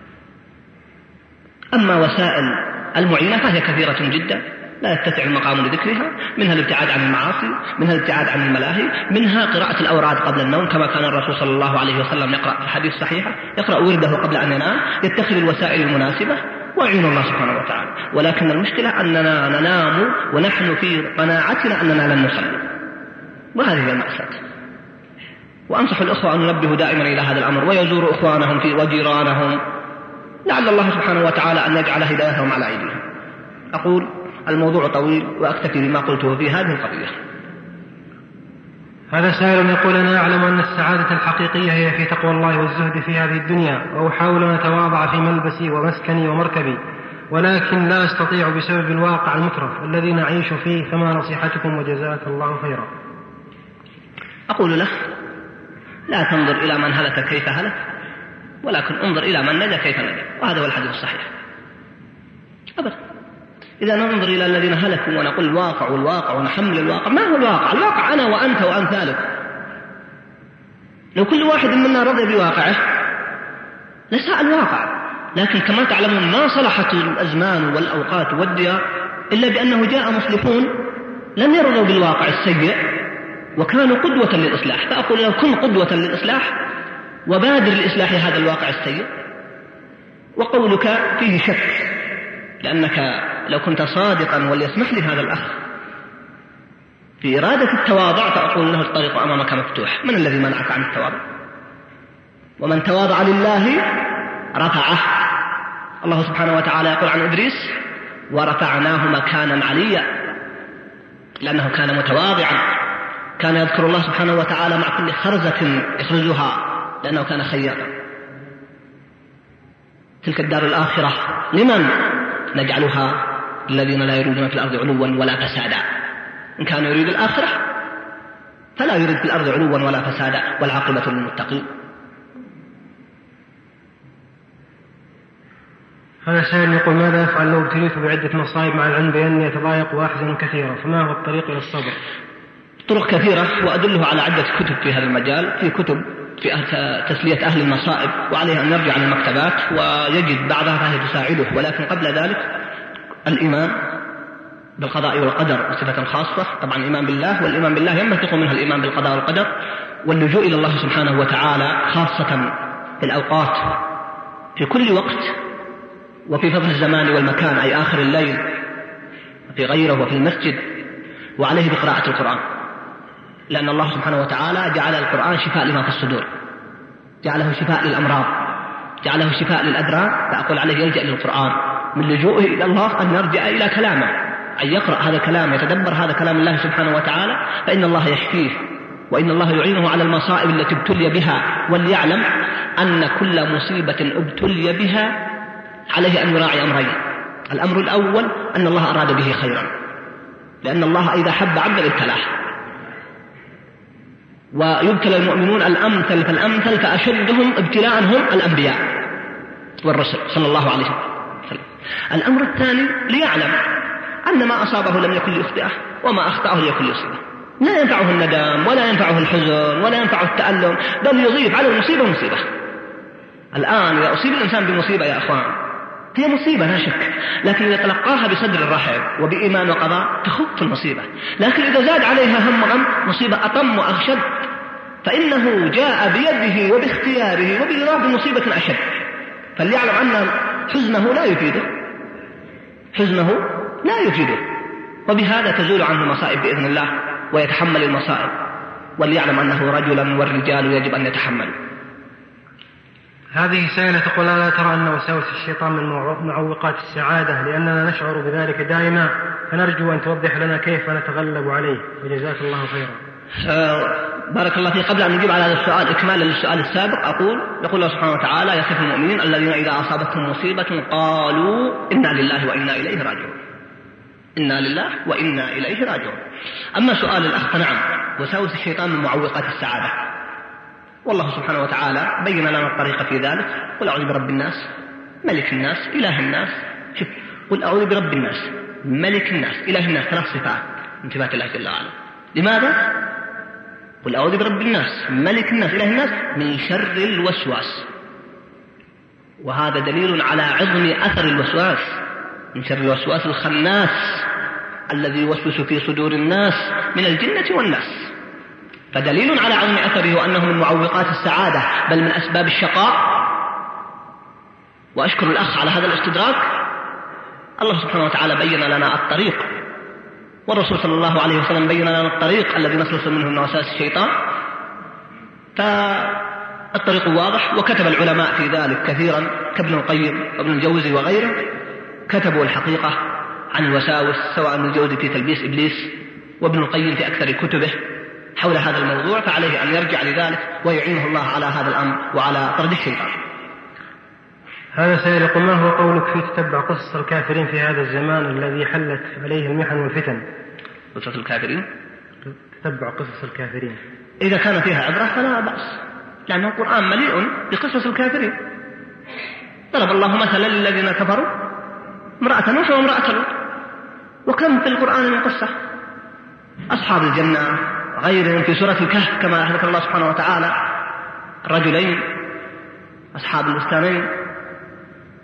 أما وسائل المعينة فهي كثيرة جدا لا يتسع المقام لذكرها، منها الابتعاد عن المعاصي، منها الابتعاد عن الملاهي، منها قراءة الأوراد قبل النوم، كما كان الرسول صلى الله عليه وسلم يقرأ في الحديث الصحيح، يقرأ ورده قبل أن ينام، يتخذ الوسائل المناسبة ويعين الله سبحانه وتعالى. ولكن المشكلة أننا ننام ونحن في قناعتنا أننا لن نصلي، وهذه هي المأساة. وأنصح الأخوة أن ينبهوا دائما إلى هذا الأمر، ويزوروا إخوانهم في وجيرانهم، لعل الله سبحانه وتعالى أن يجعل هدايتهم على أيديهم. أقول الموضوع طويل وأكتفي بما قلته في هذه القضية. هذا سائل يقول: أنا أعلم أن السعادة الحقيقية هي في تقوى الله والزهد في هذه الدنيا، وأحاول أن أتواضع في ملبسي ومسكني ومركبي، ولكن لا أستطيع بسبب الواقع المترف الذي نعيش فيه، فما نصيحتكم وجزاك الله خيرا؟ أقول له: لا تنظر إلى من هلك كيف هلك، ولكن انظر إلى من نجا كيف نجا، وهذا هو الحديث الصحيح. أبدا إذا ننظر إلى الذين هلكوا ونقول الواقع والواقع ونحمل الواقع، ما هو الواقع؟ الواقع أنا وأنت وأمثالك. لو كل واحد منا رضي بواقعه لساء الواقع. لكن كما تعلمون ما صلحت الأزمان والأوقات والديار إلا بأنه جاء مصلحون لم يرضوا بالواقع السيء وكانوا قدوة للإصلاح. فأقول لو كن قدوة للإصلاح وبادر لإصلاح هذا الواقع السيء. وقولك فيه شك، لأنك لو كنت صادقا وليسمح لي هذا الأخ في إرادة التواضع فأقول له الطريق أمامك مفتوح. من الذي منعك عن التواضع؟ ومن تواضع لله رفعه. الله سبحانه وتعالى يقول عن إدريس ورفعناه مكانا عليا، لأنه كان متواضعا، كان يذكر الله سبحانه وتعالى مع كل خرزة يخرجها، لأنه كان خياطا. تلك الدار الآخرة لمن نجعلها؟ الذين لا يريدون في الأرض علوا ولا فسادا. إن كان يريد الآخرة فلا يريد في الأرض علوا ولا فسادا، والعاقبة للمتقين. هذا سائل يقول ماذا أفعل لو ابتليت بعدة مصائب مع العلم بأني أتضايق وأحزن كثيرا، فما هو الطريق إلى الصبر؟ طرق كثيرة، وأدله على عدة كتب في هذا المجال. في كتب في تسلية أهل المصائب، وعليه أن يرجع للمكتبات ويجد بعضها فهي تساعده. ولكن قبل ذلك الإيمان بالقضاء والقدر بصفة خاصة، طبعا الإيمان بالله، والإيمان بالله ينبثق منها الإيمان بالقضاء والقدر، واللجوء إلى الله سبحانه وتعالى خاصة في الأوقات في كل وقت، وفي فضل الزمان والمكان أي آخر الليل، في غيره وفي المسجد. وعليه بقراءة القرآن، لأن الله سبحانه وتعالى جعل القرآن شفاء لما في الصدور، جعله شفاء للأمراض، جعله شفاء للأدرار. فأقول عليه يلجأ للقرآن من لجوئه إلى الله أن يرجع إلى كلامه، أن يقرأ هذا الكلام، يتدبر هذا كلام الله سبحانه وتعالى، فإن الله يشفيه وإن الله يعينه على المصائب التي ابتلي بها. وليعلم أن كل مصيبة ابتلي بها عليه أن يراعي أمرين. الأمر الأول أن الله أراد به خيرا، لأن الله إذا حب عبدا ابتلاه. ويبتلى المؤمنون الأمثل فالأمثل، فأشدهم ابتلاء هم الأنبياء والرسل صلى الله عليه وسلم. الأمر الثاني ليعلم أن ما أصابه لم يكن ليخطئه، وما أخطأه ليكن ليصيبه. لا ينفعه الندم ولا ينفعه الحزن ولا ينفعه التألم، بل يضيف على المصيبة مصيبة. الآن إذا أصيب الإنسان بمصيبة يا أخوان هي مصيبة لا شك، لكن إذا تلقاها بصدر رحب وبإيمان وقضاء تخف المصيبة. لكن إذا زاد عليها هم غم مصيبة أطم وأخشد، فإنه جاء بيده وباختياره وبإرادة مصيبة أشد. فليعلم أن حزنه لا يفيده، حزنه لا يفيده، وبهذا تزول عنه المصائب بإذن الله ويتحمل المصائب. وليعلم أنه رجلا والرجال يجب أن يتحملوا. هذه سائلة تقول لا ترى أن وساوس الشيطان من معوقات السعادة، لأننا نشعر بذلك دائما، فنرجو أن توضح لنا كيف نتغلب عليه، وجزاك الله خيرا. بارك الله فيك. قبل أن نجيب على هذا السؤال إكمالا للسؤال السابق يقول الله سبحانه وتعالى يصف المؤمنين الذين إذا أصابتهم مصيبة قالوا إنا لله وإنا إليه راجعون. إنا لله وإنا إليه راجعون. أما سؤال الأخ فنعم، وساوس الشيطان من معوقات السعادة، والله سبحانه وتعالى بين لنا الطريقة في ذلك. قل أعوذ برب الناس ملك الناس إله الناس. شوف، قل أعوذ برب الناس ملك الناس إله الناس، 3 صفات من صفات الله جل وعلا. لماذا؟ قل أعوذ برب الناس ملك الناس إله الناس من شر الوسواس، وهذا دليل على عظم أثر الوسواس، من شر الوسواس الخناس الذي يوسوس في صدور الناس من الجنة والناس. فدليل على عظم أثره وأنه من معوقات السعادة بل من أسباب الشقاء. وأشكر الأخ على هذا الاستدراك. الله سبحانه وتعالى بين لنا الطريق، والرسول صلى الله عليه وسلم بين لنا الطريق الذي نخلص منه من وساوس الشيطان. فالطريق واضح، وكتب العلماء في ذلك كثيرا كابن القيم وابن الجوزي وغيره، كتبوا الحقيقة عن الوساوس، سواء ابن الجوزي في تلبيس إبليس وابن القيم في أكثر كتبه حول هذا الموضوع. فعليه أن يرجع لذلك ويعينه الله على هذا الأمر وعلى طرد الشيطان. هذا سائل يقول ما هو قولك في تتبع قصص الكافرين في هذا الزمان الذي حلت عليه المحن والفتن؟ قصص الكافرين، تتبع قصص الكافرين إذا كان فيها عبرة فلا بأس، لأن القرآن مليء بقصص الكافرين. ضرب الله مثلا للذين كفروا امرأة نوح وامرأة لوط، وكم في القرآن من قصة. أصحاب الجنة غيرهم في سورة الكهف كما ذكر الله سبحانه وتعالى، الرجلين أصحاب البستانين،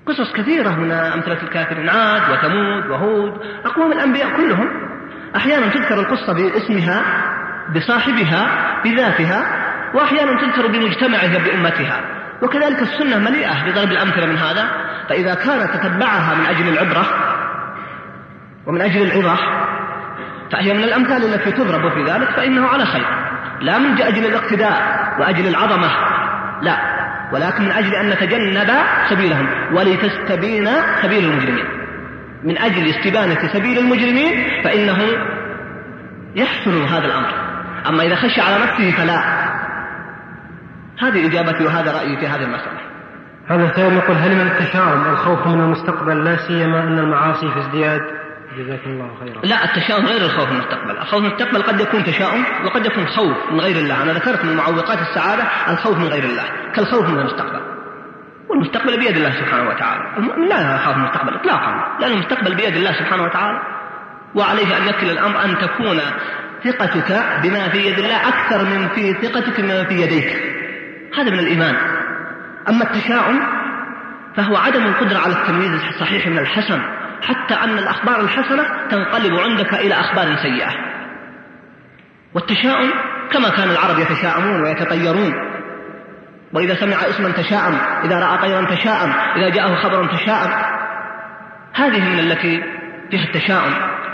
قصص كثيرة من أمثلة الكافرين، عاد وثمود وهود، أقوام الأنبياء كلهم أحيانا تذكر القصة باسمها بصاحبها بذاتها، وأحيانا تذكر بمجتمعها بأمتها. وكذلك السنة مليئة بضرب الأمثلة من هذا، فإذا كانت تتبعها من أجل العبرة ومن أجل العظة فهي من الأمثال التي تضرب في ذلك، فإنه على خير، لا من أجل الاقتداء وأجل العظمة، لا، ولكن من أجل أن نتجنب سبيلهم ولتستبين سبيل المجرمين. من أجل استبانة سبيل المجرمين فإنه يحسن هذا الأمر. أما إذا خشى على نفسه فلا. هذه إجابتي وهذا رأيي في هذه المسألة. هذا سائل يقول: هل من التشاؤم الخوف من المستقبل، لا سيما أن المعاصي في ازدياد؟ جزاكم الله خيرا. لا، التشاؤم غير الخوف من المستقبل. الخوف من المستقبل قد يكون تشاؤم وقد يكون خوف من غير الله. أنا ذكرت من معوقات السعادة الخوف من غير الله كالخوف من المستقبل، والمستقبل بيد الله سبحانه وتعالى. المؤمن لا يخاف من المستقبل إطلاقا، لأن المستقبل بيد الله سبحانه وتعالى، وعليه أن يكل الأمر أن تكون ثقتك بما في يد الله أكثر من في ثقتك بما في يديك. هذا من الإيمان. أما التشاؤم فهو عدم القدرة على التمييز الصحيح من الحسن، حتى أن الأخبار الحسنة تنقلب عندك إلى أخبار سيئة. والتشاؤم كما كان العرب يتشاءمون ويتطيرون، وإذا سمع اسما تشاءم، إذا رأى طيرا تشاءم، إذا جاءه خبر تشاءم. هذه من التي فيها التشاؤم،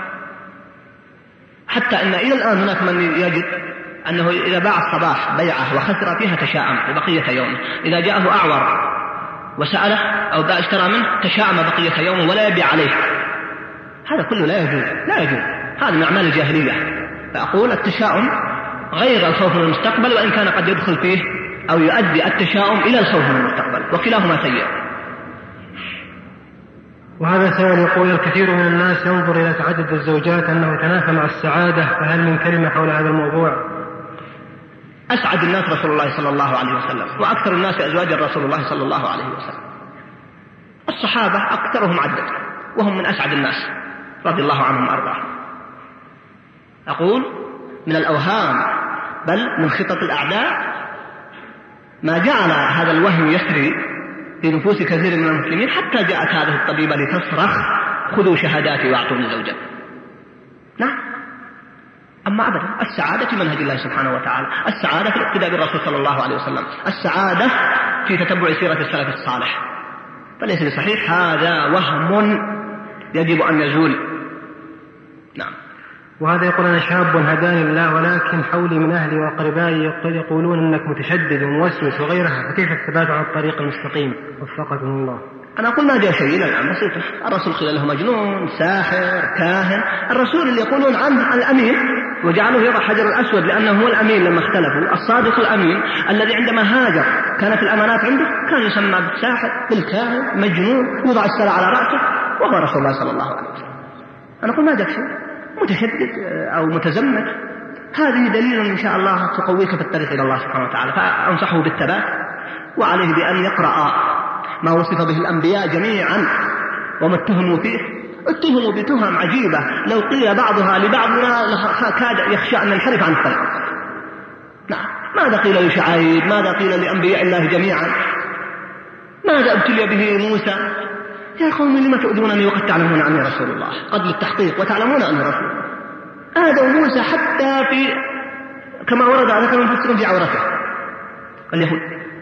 حتى أن إلى الآن هناك من يجد أنه إذا باع الصباح بيعه وخسر فيها تشاءم بقية يومه، إذا جاءه أعور وسأله أو اشترى منه تشاءم بقية يومه ولا يبيع عليه. هذا كله لا يجوز، لا يجوز، هذا من أعمال الجاهلية. فأقول التشاؤم غير الخوف من المستقبل، وإن كان قد يدخل فيه أو يؤدي التشاؤم إلى الخوف من المستقبل، وكلاهما سيء. وهذا سائل يقول: الكثير من الناس ينظر إلى تعدد الزوجات أنه يتنافى مع السعادة، فهل من كلمة حول هذا الموضوع؟ أسعد الناس رسول الله صلى الله عليه وسلم، وأكثر الناس أزواجا رسول الله صلى الله عليه وسلم. الصحابة أكثرهم عدد وهم من أسعد الناس رضي الله عنهم وأرضاهم. أقول من الأوهام بل من خطط الأعداء ما جعل هذا الوهم يسري في نفوس كثير من المسلمين، حتى جاءت هذه الطبيبة لتصرخ: خذوا شهاداتي واعطوني زوجا. نعم. أما أبدا، السعادة في منهج الله سبحانه وتعالى، السعادة في الاقتداء بالرسول صلى الله عليه وسلم، السعادة في تتبع سيرة السلف الصالح. فليس بصحيح، هذا وهم يجب أن يزول. نعم. وهذا يقول: أنا شاب هداني الله، ولكن حولي من أهلي وأقربائي يقولون أنك متشدد وموسوس وغيرها، فكيف الثبات على الطريق المستقيم؟ وفقكم الله. أنا أقول ما جاء شيء إلى الآن بسيطة. الرسول قيل له مجنون، ساحر، كاهن. الرسول اللي يقولون عنه الأمين وجعلوه يضع حجر الأسود لأنه هو الأمين لما اختلفوا، الصادق الأمين الذي عندما هاجر كانت الأمانات عنده، كان يسمى بالساحر، بالكاهن، مجنون، يوضع السلع على رأسه، وهو رسول الله صلى الله عليه وسلم. أنا أقول ما جاء شيء، متشدد أو متزمت، هذه دليل إن شاء الله تقويك في الطريق إلى الله سبحانه وتعالى. فأنصحه بالثبات، وعليه بأن يقرأ ما وصف به الأنبياء جميعا وما اتهموا فيه. اتهموا بتهم عجيبة لو قيل بعضها لبعضنا كاد يخشى أن ينحرف عن الطريق. نعم. ماذا قيل لشعيب؟ ماذا قيل لأنبياء الله جميعا؟ ماذا ابتلي به موسى؟ يا قوم لما تؤذونني وقد تعلمون أني رسول الله، قبل التحقيق وتعلمون أني رسول الله. آذوا موسى حتى في كما ورد على ذكر المفسرون في عورته اليهود.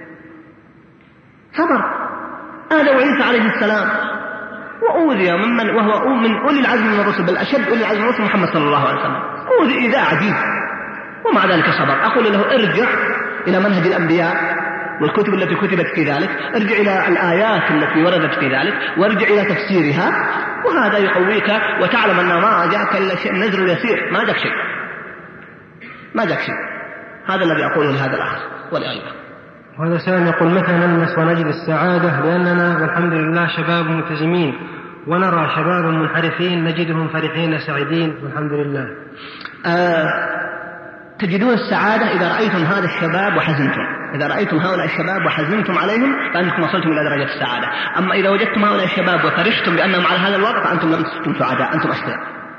صبر. آذوا عيسى عليه السلام وأوذي وهو من أولي العزم من الرسل، بل أشد أولي العزم من الرسل محمد صلى الله عليه وسلم، أوذي إيذاء عجيب ومع ذلك صبر. أقول له ارجع إلى منهج الأنبياء والكتب التي كتبت في ذلك، ارجع إلى الآيات التي وردت في ذلك، وارجع إلى تفسيرها، وهذا يقويك وتعلم أن ما جاءك إلا شيء نزر يسير، ما جاك شيء، ما جاك شيء. هذا الذي أقوله لهذا الأخ ولأيضا. وهذا سائل يقول: متى نلمس ونجد السعادة؟ لأننا والحمد لله شباب ملتزمين، ونرى شباب منحرفين نجدهم فرحين سعيدين والحمد لله. تجدون السعادة إذا رأيتم هذا الشباب وحزنتم. إذا رأيتم هؤلاء الشباب وحزنتم عليهم فأنتم وصلتم إلى درجة السعادة. أما إذا وجدتم هؤلاء الشباب وفرحتم بأنهم على هذا الوضع فأنتم لم سعداء، أنتم أشقياء.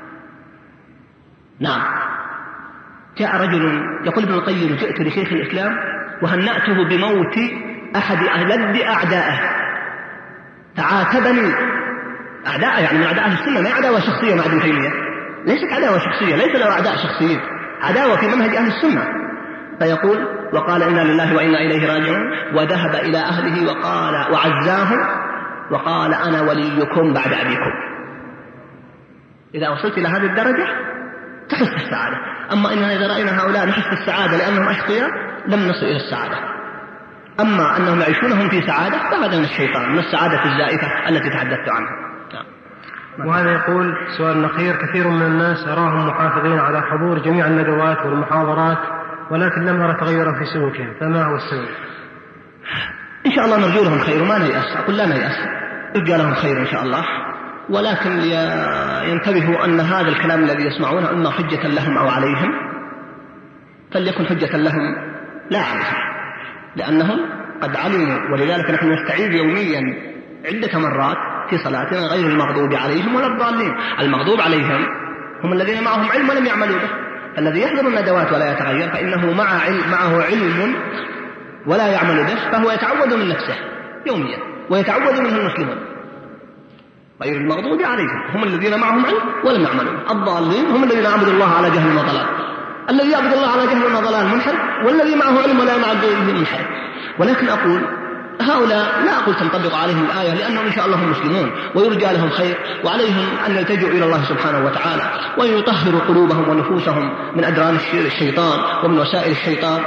نعم. جاء رجل يقول ابن القيم: جئت لشيخ الإسلام وهنأته بموت أحد ألد أعدائه. فعاتبني أعداء، يعني من أعداء أهل السنة، ما عداوة شخصية مع ابن تيمية، ليست عداوة شخصية، ليس له أعداء شخصيين، عداوة في منهج أهل السنة. فيقول وقال إنا لله وإنا إليه راجعون، وذهب إلى أهله وقال وعزاهم وقال أنا وليكم بعد أبيكم. إذا وصلت إلى هذه الدرجة تحس بالسعادة. أما إننا إذا رأينا هؤلاء نحس بالسعادة لأنهم أشقياء لم نصل إلى السعادة. أما أنهم يعيشونهم في سعادة فهذا من الشيطان، من السعادة الزائفة التي تحدثت عنها. وهذا يقول سؤال أخير: كثير من الناس أراهم محافظين على حضور جميع الندوات والمحاضرات ولكن لم أرى تغيرا في سلوكهم، فما هو السبب؟ إن شاء الله نرجو لهم خير وما نيأس، أقول لا نيأس، نرجو لهم خير إن شاء الله، ولكن ينتبهوا أن هذا الكلام الذي يسمعونه إما حجة لهم أو عليهم، فليكن حجة لهم لا عليهم، لأنهم قد علموا. ولذلك نحن نستعيذ يوميا عدة مرات في صلاتنا غير المغضوب عليهم ولا الضالين. المغضوب عليهم هم الذين معهم علم ولم يعملوا به، الذي يحضر الندوات ولا يتغير فإنه معه علم ولا يعمل به، فهو يتعود من نفسه يوميا ويتعود منه المسلمون. غير المغضوب عليهم هم الذين معهم علم ولم يعملوا، الضالين هم الذين عبدوا الله على جهل وضلال. الذي يعبد الله على جهل وضلال منحرف، والذي معه علم ولا يعمل به منحرف. ولكن أقول هؤلاء لا أقول تنطبق عليهم الآية، لأنهم إن شاء الله هم مسلمون ويرجى لهم خير، وعليهم أن يلتجئوا إلى الله سبحانه وتعالى وأن يطهروا قلوبهم ونفوسهم من أدران الشيطان ومن وسائل الشيطان.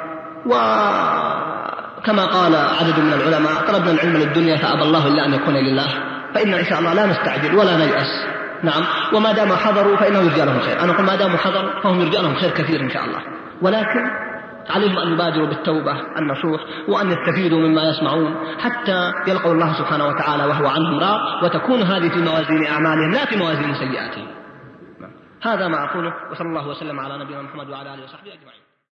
وكما قال عدد من العلماء: طلبنا العلم للدنيا فأبى الله إلا أن يكون لله. فإن إن شاء الله لا نستعجل ولا نيأس، نعم، وما دام حضروا فإنه يرجى لهم خير. أنا أقول ما دام حضروا فهم يرجى لهم خير كثير إن شاء الله، ولكن عليهم أن يبادروا بالتوبة النصوح وأن يستفيدوا مما يسمعون حتى يلقوا الله سبحانه وتعالى وهو عنهم راض، وتكون هذه في موازين أعمالهم لا في موازين سيئاتهم. هذا ما أقوله، وصلى الله وسلم على نبينا محمد وعلى آله وصحبه أجمعين.